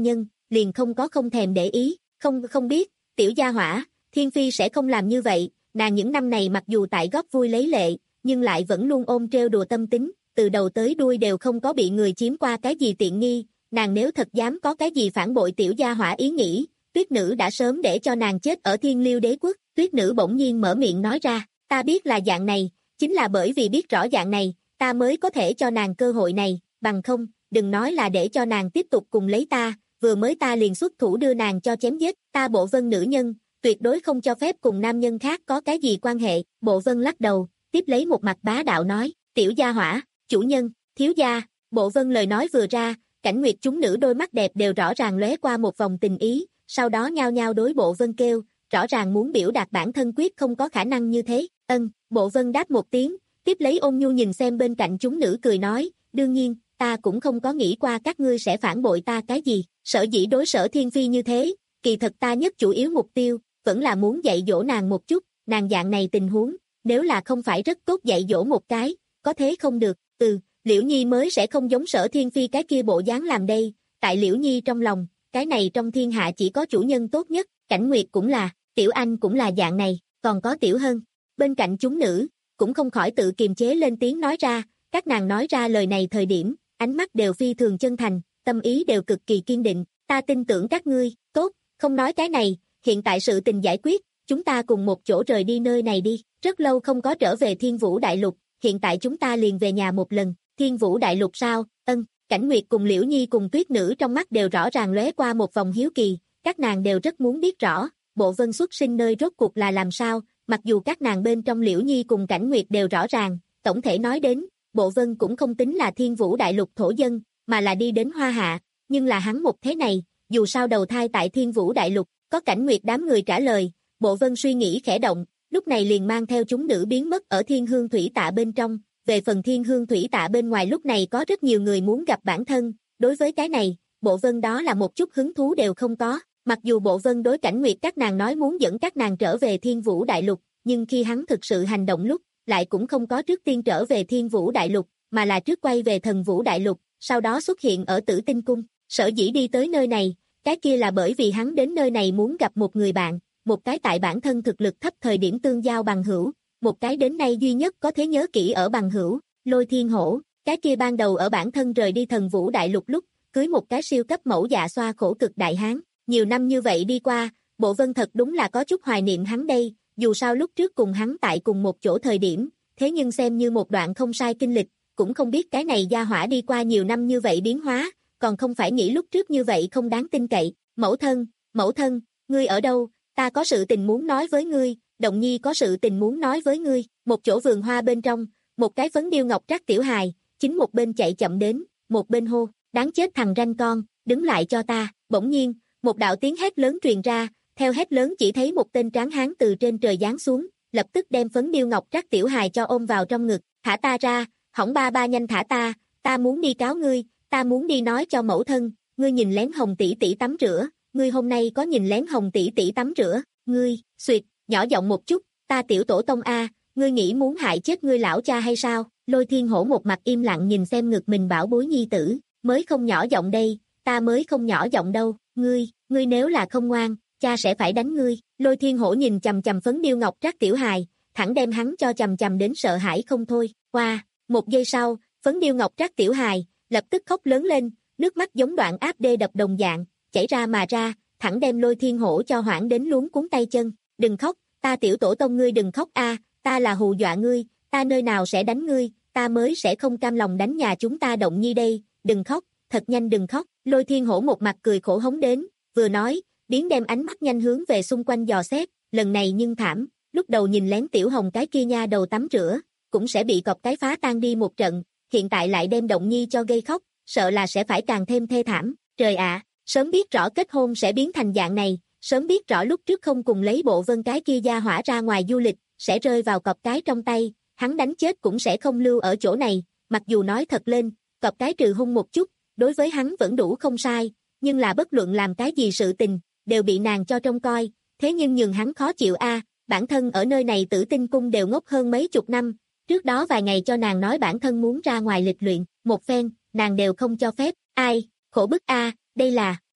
Speaker 2: liền không có không thèm để ý, không không biết, tiểu gia hỏa, Thiên Phi sẽ không làm như vậy, nàng những năm này mặc dù tại góp vui lấy lệ, nhưng lại vẫn luôn ôm trêu đùa tâm tính, từ đầu tới đuôi đều không có bị người chiếm qua cái gì tiện nghi, nàng nếu thật dám có cái gì phản bội tiểu gia hỏa ý nghĩ, Tuyết Nữ đã sớm để cho nàng chết ở Thiên Liêu Đế quốc. Tuyết Nữ bỗng nhiên mở miệng nói ra, ta biết là dạng này, chính là bởi vì biết rõ dạng này, ta mới có thể cho nàng cơ hội này, bằng không, đừng nói là để cho nàng tiếp tục cùng lấy ta, vừa mới ta liền xuất thủ đưa nàng cho chém giết, ta Bộ Vân nữ nhân, tuyệt đối không cho phép cùng nam nhân khác có cái gì quan hệ. Bộ Vân lắc đầu, tiếp lấy một mặt bá đạo nói, tiểu gia hỏa, chủ nhân, thiếu gia. Bộ Vân lời nói vừa ra, Cảnh Nguyệt chúng nữ đôi mắt đẹp đều rõ ràng lóe qua một vòng tình ý, sau đó nhao nhao đối Bộ Vân kêu, rõ ràng muốn biểu đạt bản thân quyết không có khả năng như thế. Ân, Bộ Vân đáp một tiếng, tiếp lấy ôn nhu nhìn xem bên cạnh chúng nữ cười nói, đương nhiên, ta cũng không có nghĩ qua các ngươi sẽ phản bội ta cái gì, sở dĩ đối Sở Thiên Phi như thế, kỳ thật ta nhất chủ yếu mục tiêu, vẫn là muốn dạy dỗ nàng một chút, nàng dạng này tình huống, nếu là không phải rất tốt dạy dỗ một cái, có thế không được, ừ, Liễu Nhi mới sẽ không giống Sở Thiên Phi cái kia bộ dáng làm đây, tại Liễu Nhi trong lòng, cái này trong thiên hạ chỉ có chủ nhân tốt nhất, Cảnh Nguyệt cũng là, Tiểu Anh cũng là dạng này, còn có Tiểu Hân. Bên cạnh chúng nữ, cũng không khỏi tự kiềm chế lên tiếng nói ra, các nàng nói ra lời này thời điểm, ánh mắt đều phi thường chân thành, tâm ý đều cực kỳ kiên định, ta tin tưởng các ngươi, tốt, không nói cái này, hiện tại sự tình giải quyết, chúng ta cùng một chỗ rời đi nơi này đi, rất lâu không có trở về Thiên Vũ Đại Lục, hiện tại chúng ta liền về nhà một lần, Thiên Vũ Đại Lục sao, ân, Cảnh Nguyệt cùng Liễu Nhi cùng Tuyết Nữ trong mắt đều rõ ràng lóe qua một vòng hiếu kỳ, các nàng đều rất muốn biết rõ, Bộ Vân xuất sinh nơi rốt cuộc là làm sao, mặc dù các nàng bên trong Liễu Nhi cùng Cảnh Nguyệt đều rõ ràng, tổng thể nói đến, Bộ Vân cũng không tính là Thiên Vũ Đại Lục thổ dân, mà là đi đến Hoa Hạ, nhưng là hắn một thế này, dù sao đầu thai tại Thiên Vũ Đại Lục, có Cảnh Nguyệt đám người trả lời, Bộ Vân suy nghĩ khẽ động, lúc này liền mang theo chúng nữ biến mất ở Thiên Hương Thủy Tạ bên trong, về phần Thiên Hương Thủy Tạ bên ngoài lúc này có rất nhiều người muốn gặp bản thân, đối với cái này, Bộ Vân đó là một chút hứng thú đều không có, mặc dù Bộ Vân đối Cảnh Nguyệt các nàng nói muốn dẫn các nàng trở về Thiên Vũ Đại Lục, nhưng khi hắn thực sự hành động lúc, lại cũng không có trước tiên trở về Thiên Vũ Đại Lục, mà là trước quay về Thần Vũ Đại Lục, sau đó xuất hiện ở Tử Tinh Cung, sở dĩ đi tới nơi này, cái kia là bởi vì hắn đến nơi này muốn gặp một người bạn, một cái tại bản thân thực lực thấp thời điểm tương giao bằng hữu, một cái đến nay duy nhất có thể nhớ kỹ ở bằng hữu, Lôi Thiên Hổ, cái kia ban đầu ở bản thân rời đi Thần Vũ Đại Lục lúc, cưới một cái siêu cấp mẫu dạ xoa khổ cực đại hán, nhiều năm như vậy đi qua, Bộ Vân thật đúng là có chút hoài niệm hắn đây, dù sao lúc trước cùng hắn tại cùng một chỗ thời điểm, thế nhưng xem như một đoạn không sai kinh lịch, cũng không biết cái này gia hỏa đi qua nhiều năm như vậy biến hóa, còn không phải nghĩ lúc trước như vậy không đáng tin cậy, mẫu thân, mẫu thân, ngươi ở đâu, ta có sự tình muốn nói với ngươi, Động Nhi có sự tình muốn nói với ngươi, một chỗ vườn hoa bên trong, một cái phấn điêu ngọc trác tiểu hài, chính một bên chạy chậm đến, một bên hô, đáng chết thằng ranh con, đứng lại cho ta, bỗng nhiên, một đạo tiếng hét lớn truyền ra, theo hét lớn chỉ thấy một tên tráng hán từ trên trời giáng xuống, lập tức đem phấn điêu ngọc trác tiểu hài cho ôm vào trong ngực, thả ta ra, hỏng ba ba nhanh thả ta, ta muốn đi cáo ngươi, ta muốn đi nói cho mẫu thân, ngươi nhìn lén Hồng tỷ tỷ tắm rửa, ngươi hôm nay có nhìn lén Hồng tỷ tỷ tắm rửa, ngươi, xuyệt, nhỏ giọng một chút, ta tiểu tổ tông a, ngươi nghĩ muốn hại chết ngươi lão cha hay sao? Lôi Thiên Hổ một mặt im lặng nhìn xem ngực mình bảo bối nhi tử, mới không nhỏ giọng đây, ta mới không nhỏ giọng đâu, ngươi, ngươi nếu là không ngoan, cha sẽ phải đánh ngươi. Lôi Thiên Hổ nhìn chằm chằm phấn điêu ngọc trác tiểu hài, thẳng đem hắn cho chằm chằm đến sợ hãi không thôi. Qua, một giây sau, phấn điêu ngọc trác tiểu hài lập tức khóc lớn lên, nước mắt giống đoạn áp đê đập đồng dạng, chảy ra mà ra, thẳng đem Lôi Thiên Hổ cho hoảng đến luống cuống tay chân. Đừng khóc, ta tiểu tổ tông ngươi đừng khóc a, ta là hù dọa ngươi, ta nơi nào sẽ đánh ngươi, ta mới sẽ không cam lòng đánh nhà chúng ta Động Nhi đây, đừng khóc, thật nhanh đừng khóc. Lôi Thiên Hổ một mặt cười khổ hống đến, vừa nói, biến đem ánh mắt nhanh hướng về xung quanh dò xét, lần này nhưng thảm, lúc đầu nhìn lén Tiểu Hồng cái kia nha đầu tắm rửa, cũng sẽ bị cọp cái phá tan đi một trận, hiện tại lại đem Động Nhi cho gây khóc, sợ là sẽ phải càng thêm thê thảm. Trời ạ, sớm biết rõ kết hôn sẽ biến thành dạng này, sớm biết rõ lúc trước không cùng lấy Bộ Vân cái kia gia hỏa ra ngoài du lịch, sẽ rơi vào cọp cái trong tay, hắn đánh chết cũng sẽ không lưu ở chỗ này, mặc dù nói thật lên, cọp cái trừ hung một chút, đối với hắn vẫn đủ không sai, nhưng là bất luận làm cái gì sự tình, đều bị nàng cho trông coi, thế nhưng nhường hắn khó chịu a, bản thân ở nơi này Tử Tinh Cung đều ngốc hơn mấy chục năm, trước đó vài ngày cho nàng nói bản thân muốn ra ngoài lịch luyện, một phen, nàng đều không cho phép, ai, khổ bức a, đây là,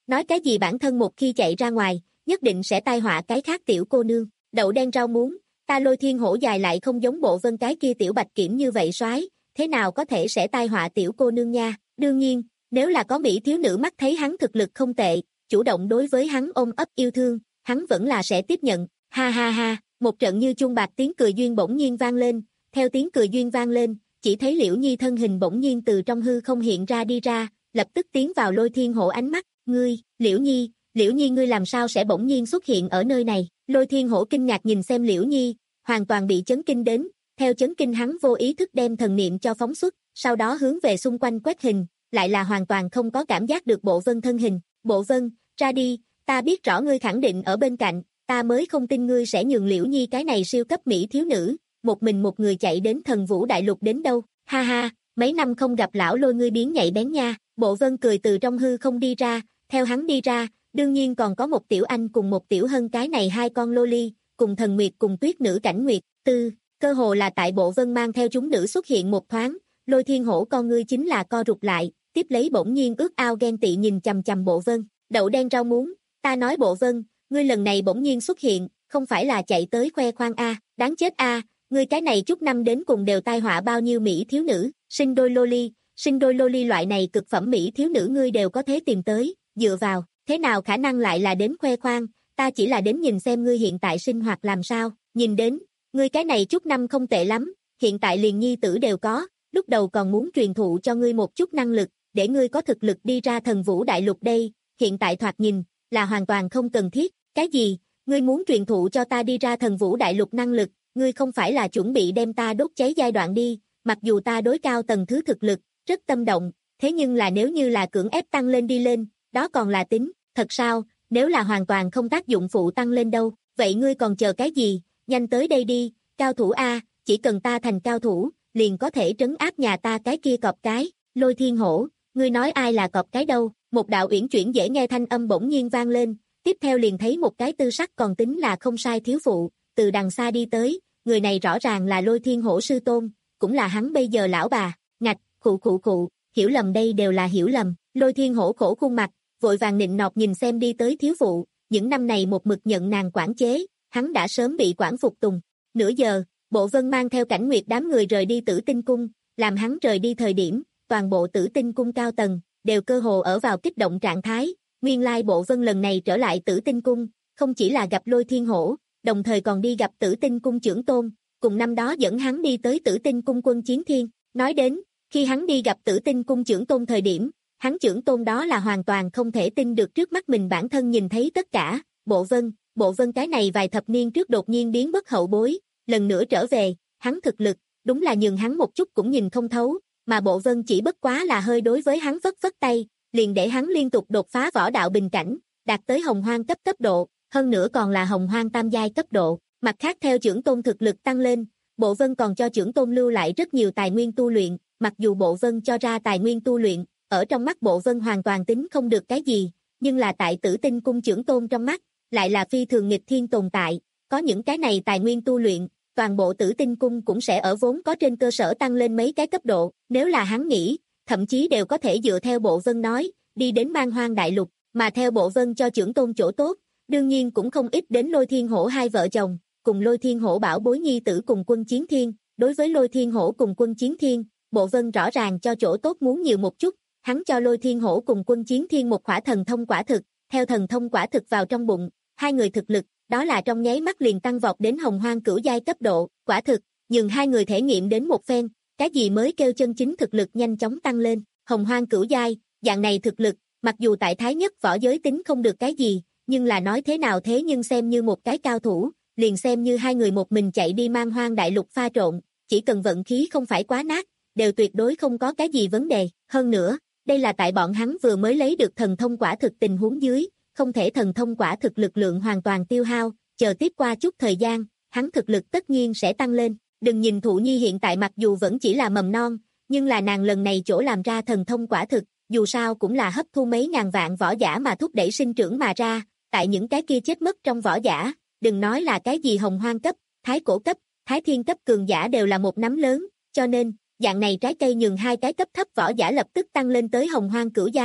Speaker 2: nói cái gì bản thân một khi chạy ra ngoài, nhất định sẽ tai họa cái khác tiểu cô nương, đậu đen rau muống, ta Lôi Thiên Hổ dài lại không giống Bộ Vân cái kia tiểu bạch kiểm như vậy soái, thế nào có thể sẽ tai họa tiểu cô nương nha, đương nhiên, nếu là có mỹ thiếu nữ mắt thấy hắn thực lực không tệ, chủ động đối với hắn ôm ấp yêu thương, hắn vẫn là sẽ tiếp nhận, ha ha ha, một trận như chuông bạc tiếng cười duyên bỗng nhiên vang lên, theo tiếng cười duyên vang lên, chỉ thấy Liễu Nhi thân hình bỗng nhiên từ trong hư không hiện ra đi ra, lập tức tiến vào Lôi Thiên Hổ ánh mắt, ngươi, Liễu Nhi, Liễu Nhi ngươi làm sao sẽ bỗng nhiên xuất hiện ở nơi này, Lôi Thiên Hổ kinh ngạc nhìn xem Liễu Nhi, hoàn toàn bị chấn kinh đến, theo chấn kinh hắn vô ý thức đem thần niệm cho phóng xuất, sau đó hướng về xung quanh quét hình, lại là hoàn toàn không có cảm giác được Bộ Vân thân hình, Bộ Vân, ra đi, ta biết rõ ngươi khẳng định ở bên cạnh, ta mới không tin ngươi sẽ nhường Liễu Nhi cái này siêu cấp mỹ thiếu nữ, một mình một người chạy đến Thần Vũ Đại Lục đến đâu, ha ha, mấy năm không gặp lão Lôi ngươi biến nhạy bén nha, Bộ Vân cười từ trong hư không đi ra, theo hắn đi ra, đương nhiên còn có một tiểu anh cùng một tiểu hân cái này hai con loli, cùng Thần Nguyệt cùng Tuyết Nữ Cảnh Nguyệt, tư, cơ hồ là tại Bộ Vân mang theo chúng nữ xuất hiện một thoáng, Lôi Thiên Hổ con ngươi chính là co rụt lại, tiếp lấy bỗng nhiên ước ao ghen tị nhìn chằm chằm Bộ Vân, đậu đen rau muống, ta nói Bộ Vân, ngươi lần này bỗng nhiên xuất hiện, không phải là chạy tới khoe khoang a, đáng chết a, ngươi cái này chút năm đến cùng đều tai họa bao nhiêu mỹ thiếu nữ, sinh đôi loli, sinh đôi loli loại này cực phẩm mỹ thiếu nữ ngươi đều có thể tìm tới, dựa vào, thế nào khả năng lại là đến khoe khoang, ta chỉ là đến nhìn xem ngươi hiện tại sinh hoạt làm sao, nhìn đến, ngươi cái này chút năm không tệ lắm, hiện tại liền nhi tử đều có, lúc đầu còn muốn truyền thụ cho ngươi một chút năng lực, để ngươi có thực lực đi ra Thần Vũ Đại Lục đây, hiện tại thoạt nhìn, là hoàn toàn không cần thiết, cái gì, ngươi muốn truyền thụ cho ta đi ra Thần Vũ Đại Lục năng lực, ngươi không phải là chuẩn bị đem ta đốt cháy giai đoạn đi, mặc dù ta đối cao tầng thứ thực lực, rất tâm động, thế nhưng là nếu như là cưỡng ép tăng lên đi lên, đó còn là tính, thật sao, nếu là hoàn toàn không tác dụng phụ tăng lên đâu, vậy ngươi còn chờ cái gì, nhanh tới đây đi, cao thủ A, chỉ cần ta thành cao thủ, liền có thể trấn áp nhà ta cái kia cọp cái, Lôi Thiên Hổ, ngươi nói ai là cọp cái đâu, một đạo uyển chuyển dễ nghe thanh âm bỗng nhiên vang lên, tiếp theo liền thấy một cái tư sắc còn tính là không sai thiếu phụ, từ đằng xa đi tới, người này rõ ràng là Lôi Thiên Hổ sư tôn, cũng là hắn bây giờ lão bà, ngạch, khụ khụ khụ, hiểu lầm đây đều là hiểu lầm, Lôi Thiên Hổ khổ khuôn mặt, vội vàng nịnh nọt nhìn xem đi tới thiếu phụ, những năm này một mực nhận nàng quản chế, hắn đã sớm bị quản phục tùng, nửa giờ, Bộ Vân mang theo Cảnh Nguyệt đám người rời đi Tử Tinh Cung, làm hắn rời đi thời điểm, toàn bộ Tử Tinh Cung cao tầng, đều cơ hồ ở vào kích động trạng thái, nguyên lai Bộ Vân lần này trở lại Tử Tinh Cung, không chỉ là gặp Lôi Thiên Hổ, đồng thời còn đi gặp Tử Tinh Cung trưởng tôn, cùng năm đó dẫn hắn đi tới Tử Tinh Cung Quân Chiến Thiên, nói đến, khi hắn đi gặp Tử Tinh Cung trưởng tôn thời điểm, hắn trưởng tôn đó là hoàn toàn không thể tin được trước mắt mình bản thân nhìn thấy tất cả, Bộ Vân, Bộ Vân cái này vài thập niên trước đột nhiên biến bất hậu bối, lần nữa trở về, hắn thực lực, đúng là nhường hắn một chút cũng nhìn không thấu, mà Bộ Vân chỉ bất quá là hơi đối với hắn vất vất tay, liền để hắn liên tục đột phá võ đạo bình cảnh, đạt tới hồng hoang cấp cấp độ, hơn nữa còn là hồng hoang tam giai cấp độ, mặt khác theo trưởng tôn thực lực tăng lên, Bộ Vân còn cho trưởng tôn lưu lại rất nhiều tài nguyên tu luyện, mặc dù Bộ Vân cho ra tài nguyên tu luyện, ở trong mắt Bộ Vân hoàn toàn tính không được cái gì, nhưng là tại Tử Tinh Cung trưởng tôn trong mắt, lại là phi thường nghịch thiên tồn tại, có những cái này tài nguyên tu luyện, toàn bộ Tử Tinh Cung cũng sẽ ở vốn có trên cơ sở tăng lên mấy cái cấp độ, nếu là hắn nghĩ, thậm chí đều có thể dựa theo Bộ Vân nói, đi đến Man Hoang Đại Lục, mà theo Bộ Vân cho trưởng tôn chỗ tốt, đương nhiên cũng không ít đến Lôi Thiên Hổ hai vợ chồng, cùng Lôi Thiên Hổ bảo bối nhi tử cùng Quân Chiến Thiên, đối với Lôi Thiên Hổ cùng Quân Chiến Thiên, Bộ Vân rõ ràng cho chỗ tốt muốn nhiều một chút, hắn cho Lôi Thiên Hổ cùng Quân Chiến Thiên một khỏa thần thông quả thực, theo thần thông quả thực vào trong bụng, hai người thực lực, đó là trong nháy mắt liền tăng vọt đến hồng hoang cửu giai cấp độ, quả thực, nhưng hai người thể nghiệm đến một phen, cái gì mới kêu chân chính thực lực nhanh chóng tăng lên, hồng hoang cửu giai, dạng này thực lực, mặc dù tại thái nhất võ giới tính không được cái gì, nhưng là nói thế nào thế nhưng xem như một cái cao thủ, liền xem như hai người một mình chạy đi Man Hoang Đại Lục pha trộn, chỉ cần vận khí không phải quá nát, đều tuyệt đối không có cái gì vấn đề, hơn nữa, đây là tại bọn hắn vừa mới lấy được thần thông quả thực tình huống dưới, không thể thần thông quả thực lực lượng hoàn toàn tiêu hao, chờ tiếp qua chút thời gian, hắn thực lực tất nhiên sẽ tăng lên, đừng nhìn Thụ Nhi hiện tại mặc dù vẫn chỉ là mầm non, nhưng là nàng lần này chỗ làm ra thần thông quả thực, dù sao cũng là hấp thu mấy ngàn vạn võ giả mà thúc đẩy sinh trưởng mà ra, tại những cái kia chết mất trong võ giả, đừng nói là cái gì hồng hoang cấp, thái cổ cấp, thái thiên cấp cường giả đều là một nắm lớn, cho nên, dạng này trái cây nhường hai cái cấp thấp võ giả lập tức tăng lên tới hồng hoang cửu giai,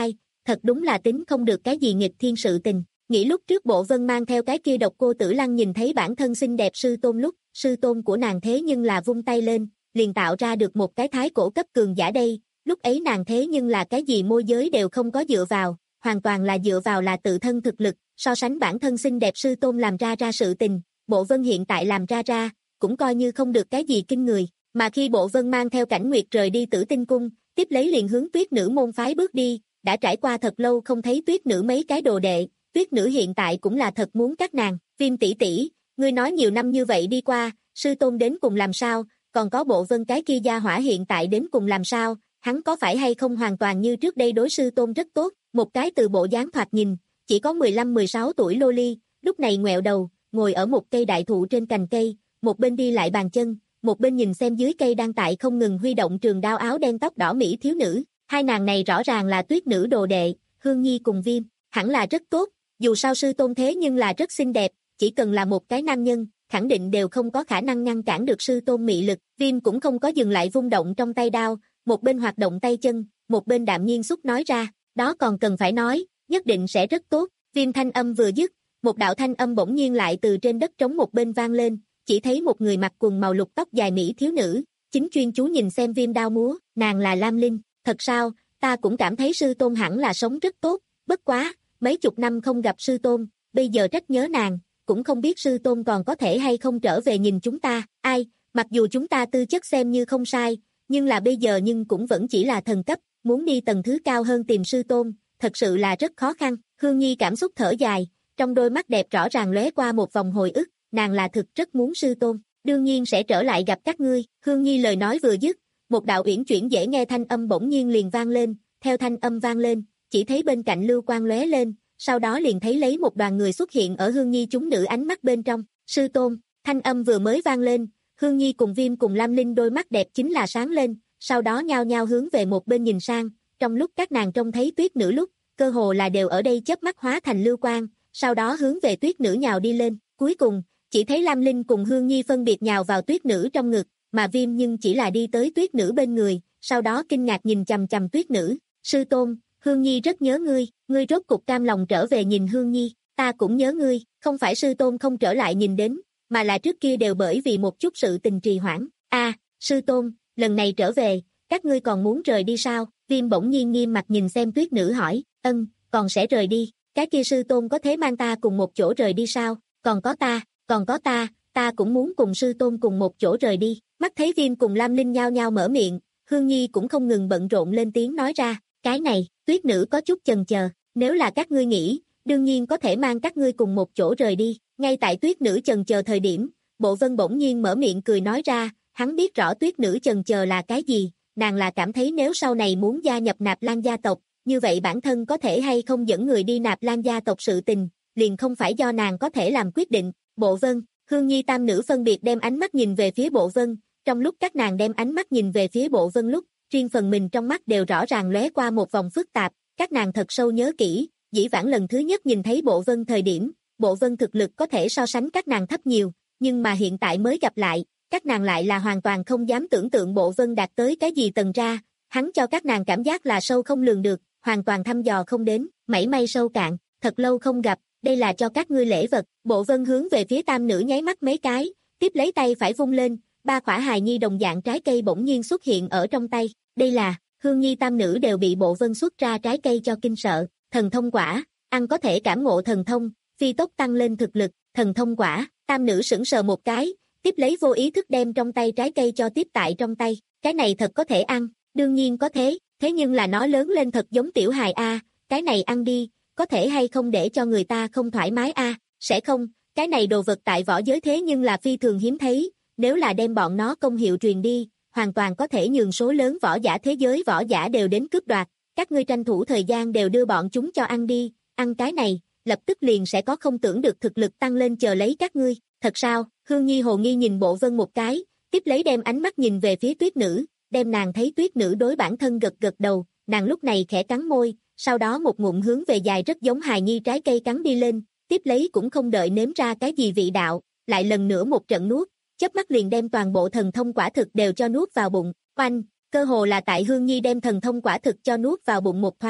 Speaker 2: thật đúng là tính không được cái gì nghịch thiên sự tình. Nghĩ lúc trước Bộ Vân mang theo cái kia độc cô Tử Lăng nhìn thấy bản thân xinh đẹp sư tôn lúc, sư tôn của nàng thế nhưng là vung tay lên, liền tạo ra được một cái thái cổ cấp cường giả đây, lúc ấy nàng thế nhưng là cái gì môi giới đều không có dựa vào, hoàn toàn là dựa vào là tự thân thực lực, so sánh bản thân xinh đẹp sư tôn làm ra ra sự tình, Bộ Vân hiện tại làm ra ra, cũng coi như không được cái gì kinh người, mà khi Bộ Vân mang theo Cảnh Nguyệt rời đi Tử Tinh Cung, tiếp lấy liền hướng Tuyết Nữ môn phái bước đi, đã trải qua thật lâu không thấy Tuyết Nữ mấy cái đồ đệ, Tuyết Nữ hiện tại cũng là thật muốn các nàng, Viêm tỷ tỷ, ngươi nói nhiều năm như vậy đi qua, sư tôn đến cùng làm sao, còn có Bộ Vân cái kia gia hỏa hiện tại đến cùng làm sao, hắn có phải hay không hoàn toàn như trước đây đối sư tôn rất tốt, một cái từ bộ dáng thoạt nhìn, chỉ có mười lăm mười sáu tuổi lô ly, lúc này ngoẹo đầu, ngồi ở một cây đại thụ trên cành cây, một bên đi lại bàn chân, một bên nhìn xem dưới cây đang tại không ngừng huy động trường đao áo đen tóc đỏ mỹ thiếu nữ, hai nàng này rõ ràng là Tuyết Nữ đồ đệ, Hương Nhi cùng Viêm, hẳn là rất tốt, dù sao sư tôn thế nhưng là rất xinh đẹp, chỉ cần là một cái nam nhân, khẳng định đều không có khả năng ngăn cản được sư tôn mị lực, Viêm cũng không có dừng lại vung động trong tay đao, một bên hoạt động tay chân, một bên đạm nhiên xúc nói ra, đó còn cần phải nói, nhất định sẽ rất tốt, Viêm thanh âm vừa dứt, một đạo thanh âm bỗng nhiên lại từ trên đất trống một bên vang lên, chỉ thấy một người mặc quần màu lục tóc dài mỹ thiếu nữ, chính chuyên chú nhìn xem Viêm đao múa, nàng là Lam Linh, thật sao, ta cũng cảm thấy sư tôn hẳn là sống rất tốt, bất quá, mấy chục năm không gặp sư tôn, bây giờ rất nhớ nàng, cũng không biết sư tôn còn có thể hay không trở về nhìn chúng ta, ai, mặc dù chúng ta tư chất xem như không sai, nhưng là bây giờ nhưng cũng vẫn chỉ là thần cấp, muốn đi tầng thứ cao hơn tìm sư tôn, thật sự là rất khó khăn, Hương Nhi cảm xúc thở dài, trong đôi mắt đẹp rõ ràng lóe qua một vòng hồi ức, nàng là thực rất muốn sư tôn, đương nhiên sẽ trở lại gặp các ngươi, Hương Nhi lời nói vừa dứt, một đạo uyển chuyển dễ nghe thanh âm bỗng nhiên liền vang lên, theo thanh âm vang lên, chỉ thấy bên cạnh lưu quang lóe lên, sau đó liền thấy lấy một đoàn người xuất hiện ở Hương Nhi chúng nữ ánh mắt bên trong, sư tôn, thanh âm vừa mới vang lên, Hương Nhi cùng Viêm cùng Lam Linh đôi mắt đẹp chính là sáng lên, sau đó nhao nhao hướng về một bên nhìn sang, trong lúc các nàng trông thấy Tuyết Nữ lúc, cơ hồ là đều ở đây chớp mắt hóa thành lưu quang, sau đó hướng về Tuyết Nữ nhào đi lên, cuối cùng, chỉ thấy Lam Linh cùng Hương Nhi phân biệt nhào vào Tuyết Nữ trong ngực, mà Viêm nhưng chỉ là đi tới Tuyết Nữ bên người, sau đó kinh ngạc nhìn chằm chằm Tuyết Nữ, sư tôn, Hương Nhi rất nhớ ngươi, ngươi rốt cục cam lòng trở về nhìn Hương Nhi, ta cũng nhớ ngươi, không phải sư tôn không trở lại nhìn đến, mà là trước kia đều bởi vì một chút sự tình trì hoãn, a à, sư tôn, lần này trở về, các ngươi còn muốn rời đi sao, Viêm bỗng nhiên nghiêm mặt nhìn xem Tuyết Nữ hỏi, ân, còn sẽ rời đi, cái kia sư tôn có thể mang ta cùng một chỗ rời đi sao, còn có ta, còn có ta, ta cũng muốn cùng sư tôn cùng một chỗ rời đi, mắt thấy Viêm cùng Lam Linh nhao nhao mở miệng, Hương Nhi cũng không ngừng bận rộn lên tiếng nói ra, cái này, Tuyết Nữ có chút chần chờ, nếu là các ngươi nghĩ, đương nhiên có thể mang các ngươi cùng một chỗ rời đi, ngay tại Tuyết Nữ chần chờ thời điểm, Bộ Vân bỗng nhiên mở miệng cười nói ra, hắn biết rõ Tuyết Nữ chần chờ là cái gì, nàng là cảm thấy nếu sau này muốn gia nhập Nạp Lan gia tộc, như vậy bản thân có thể hay không dẫn người đi Nạp Lan gia tộc sự tình, liền không phải do nàng có thể làm quyết định, Bộ Vân, Hương Nhi tam nữ phân biệt đem ánh mắt nhìn về phía Bộ Vân, trong lúc các nàng đem ánh mắt nhìn về phía Bộ Vân lúc, riêng phần mình trong mắt đều rõ ràng lóe qua một vòng phức tạp, các nàng thật sâu nhớ kỹ, dĩ vãng lần thứ nhất nhìn thấy Bộ Vân thời điểm, Bộ Vân thực lực có thể so sánh các nàng thấp nhiều, nhưng mà hiện tại mới gặp lại, các nàng lại là hoàn toàn không dám tưởng tượng Bộ Vân đạt tới cái gì tầng ra, hắn cho các nàng cảm giác là sâu không lường được, hoàn toàn thăm dò không đến, mảy may sâu cạn, thật lâu không gặp, đây là cho các ngươi lễ vật, Bộ Vân hướng về phía tam nữ nháy mắt mấy cái, tiếp lấy tay phải vung lên, ba khỏa hài nhi đồng dạng trái cây bỗng nhiên xuất hiện ở trong tay, đây là, Hương Nhi tam nữ đều bị Bộ Vân xuất ra trái cây cho kinh sợ, thần thông quả, ăn có thể cảm ngộ thần thông, phi tốc tăng lên thực lực, thần thông quả, tam nữ sững sờ một cái, tiếp lấy vô ý thức đem trong tay trái cây cho tiếp tại trong tay, cái này thật có thể ăn, đương nhiên có thế, thế nhưng là nó lớn lên thật giống tiểu hài a, cái này ăn đi, có thể hay không để cho người ta không thoải mái a, sẽ không, cái này đồ vật tại võ giới thế nhưng là phi thường hiếm thấy, nếu là đem bọn nó công hiệu truyền đi, hoàn toàn có thể nhường số lớn võ giả thế giới võ giả đều đến cướp đoạt, các ngươi tranh thủ thời gian đều đưa bọn chúng cho ăn đi, ăn cái này, lập tức liền sẽ có không tưởng được thực lực tăng lên chờ lấy các ngươi, thật sao, Hương Nhi hồ nghi nhìn Bộ Vân một cái, tiếp lấy đem ánh mắt nhìn về phía Tuyết Nữ, đem nàng thấy Tuyết Nữ đối bản thân gật gật đầu, nàng lúc này khẽ cắn môi, sau đó một ngụm hướng về dài rất giống hài nhi trái cây cắn đi lên, tiếp lấy cũng không đợi nếm ra cái gì vị đạo, lại lần nữa một trận nuốt, chớp mắt liền đem toàn bộ thần thông quả thực đều cho nuốt vào bụng, oanh, cơ hồ là tại Hương Nhi đem thần thông quả thực cho nuốt vào bụng một thoáng,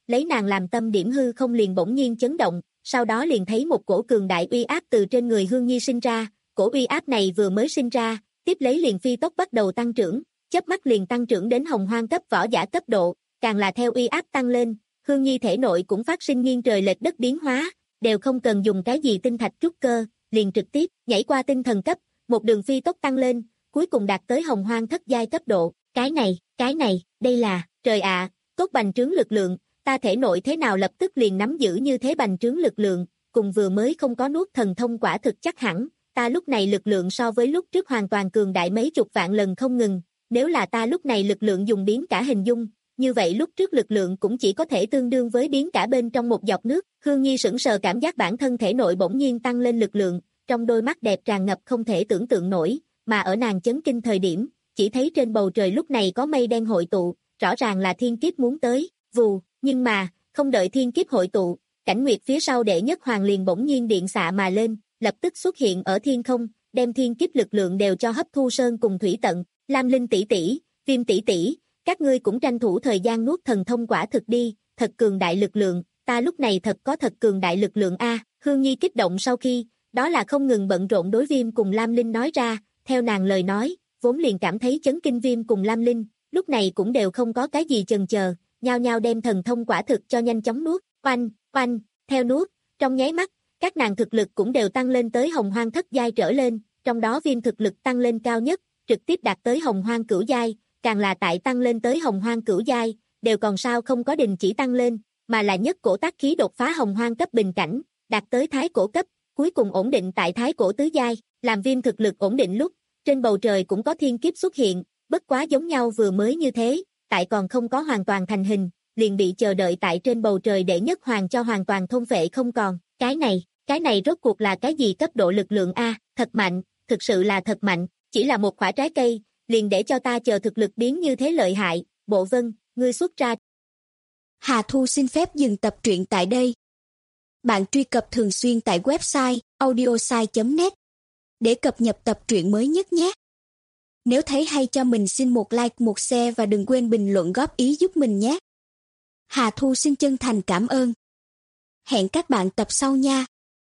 Speaker 2: lấy nàng làm tâm điểm hư không liền bỗng nhiên chấn động, sau đó liền thấy một cổ cường đại uy áp từ trên người Hương Nhi sinh ra, cổ uy áp này vừa mới sinh ra, tiếp lấy liền phi tốc bắt đầu tăng trưởng, chớp mắt liền tăng trưởng đến hồng hoang cấp võ giả cấp độ, càng là theo uy áp tăng lên, Hương Nhi thể nội cũng phát sinh nghiêng trời lệch đất biến hóa, đều không cần dùng cái gì tinh thạch trúc cơ, liền trực tiếp nhảy qua tinh thần cấp, một đường phi tốc tăng lên, cuối cùng đạt tới hồng hoang thất giai cấp độ, cái này, cái này, đây là, trời ạ, tốt bành trướng lực lượng, ta thể nội thế nào lập tức liền nắm giữ như thế bành trướng lực lượng, cùng vừa mới không có nuốt thần thông quả thực chắc hẳn, ta lúc này lực lượng so với lúc trước hoàn toàn cường đại mấy chục vạn lần không ngừng, nếu là ta lúc này lực lượng dùng biến cả hình dung, như vậy lúc trước lực lượng cũng chỉ có thể tương đương với biến cả bên trong một giọt nước, Hương Nhi sững sờ cảm giác bản thân thể nội bỗng nhiên tăng lên lực lượng, trong đôi mắt đẹp tràn ngập không thể tưởng tượng nổi, mà ở nàng chấn kinh thời điểm, chỉ thấy trên bầu trời lúc này có mây đen hội tụ, rõ ràng là thiên kiếp muốn tới, vù, nhưng mà, không đợi thiên kiếp hội tụ, Cảnh Nguyệt phía sau đệ nhất hoàng liền bỗng nhiên điện xạ mà lên, lập tức xuất hiện ở thiên không, đem thiên kiếp lực lượng đều cho hấp thu sơn cùng thủy tận, Lam Linh tỷ tỷ, Viêm tỷ tỷ, các ngươi cũng tranh thủ thời gian nuốt thần thông quả thực đi, thật cường đại lực lượng, ta lúc này thật có thật cường đại lực lượng a, Hương Nhi kích động sau khi, đó là không ngừng bận rộn đối Viêm cùng Lam Linh nói ra, theo nàng lời nói, vốn liền cảm thấy chấn kinh Viêm cùng Lam Linh, lúc này cũng đều không có cái gì chần chờ, nhao nhao đem thần thông quả thực cho nhanh chóng nuốt, oanh, oanh, theo nuốt, trong nháy mắt, các nàng thực lực cũng đều tăng lên tới hồng hoang thất giai trở lên, trong đó Viêm thực lực tăng lên cao nhất, trực tiếp đạt tới hồng hoang cửu giai, càng là tại tăng lên tới hồng hoang cửu giai, đều còn sao không có đình chỉ tăng lên, mà là nhất cổ tác khí đột phá hồng hoang cấp bình cảnh, đạt tới thái cổ cấp, cuối cùng ổn định tại thái cổ tứ giai, làm Viêm thực lực ổn định lúc, trên bầu trời cũng có thiên kiếp xuất hiện, bất quá giống nhau vừa mới như thế, tại còn không có hoàn toàn thành hình, liền bị chờ đợi tại trên bầu trời đệ nhất hoàng cho hoàn toàn thôn phệ không còn, cái này, cái này rốt cuộc là cái gì cấp độ lực lượng a, thật mạnh, thực sự là thật mạnh, chỉ là một quả trái cây, liền để cho ta chờ thực lực biến như thế lợi hại, Bộ Vân, ngươi xuất ra.
Speaker 3: Hà Thu xin phép dừng tập truyện tại đây. Bạn truy cập thường xuyên tại website audiosai chấm net để cập nhật tập truyện mới nhất nhé. Nếu thấy hay cho mình xin một like, một share và đừng quên bình luận góp ý giúp mình nhé. Hà Thu xin chân thành cảm ơn. Hẹn các bạn tập sau nha.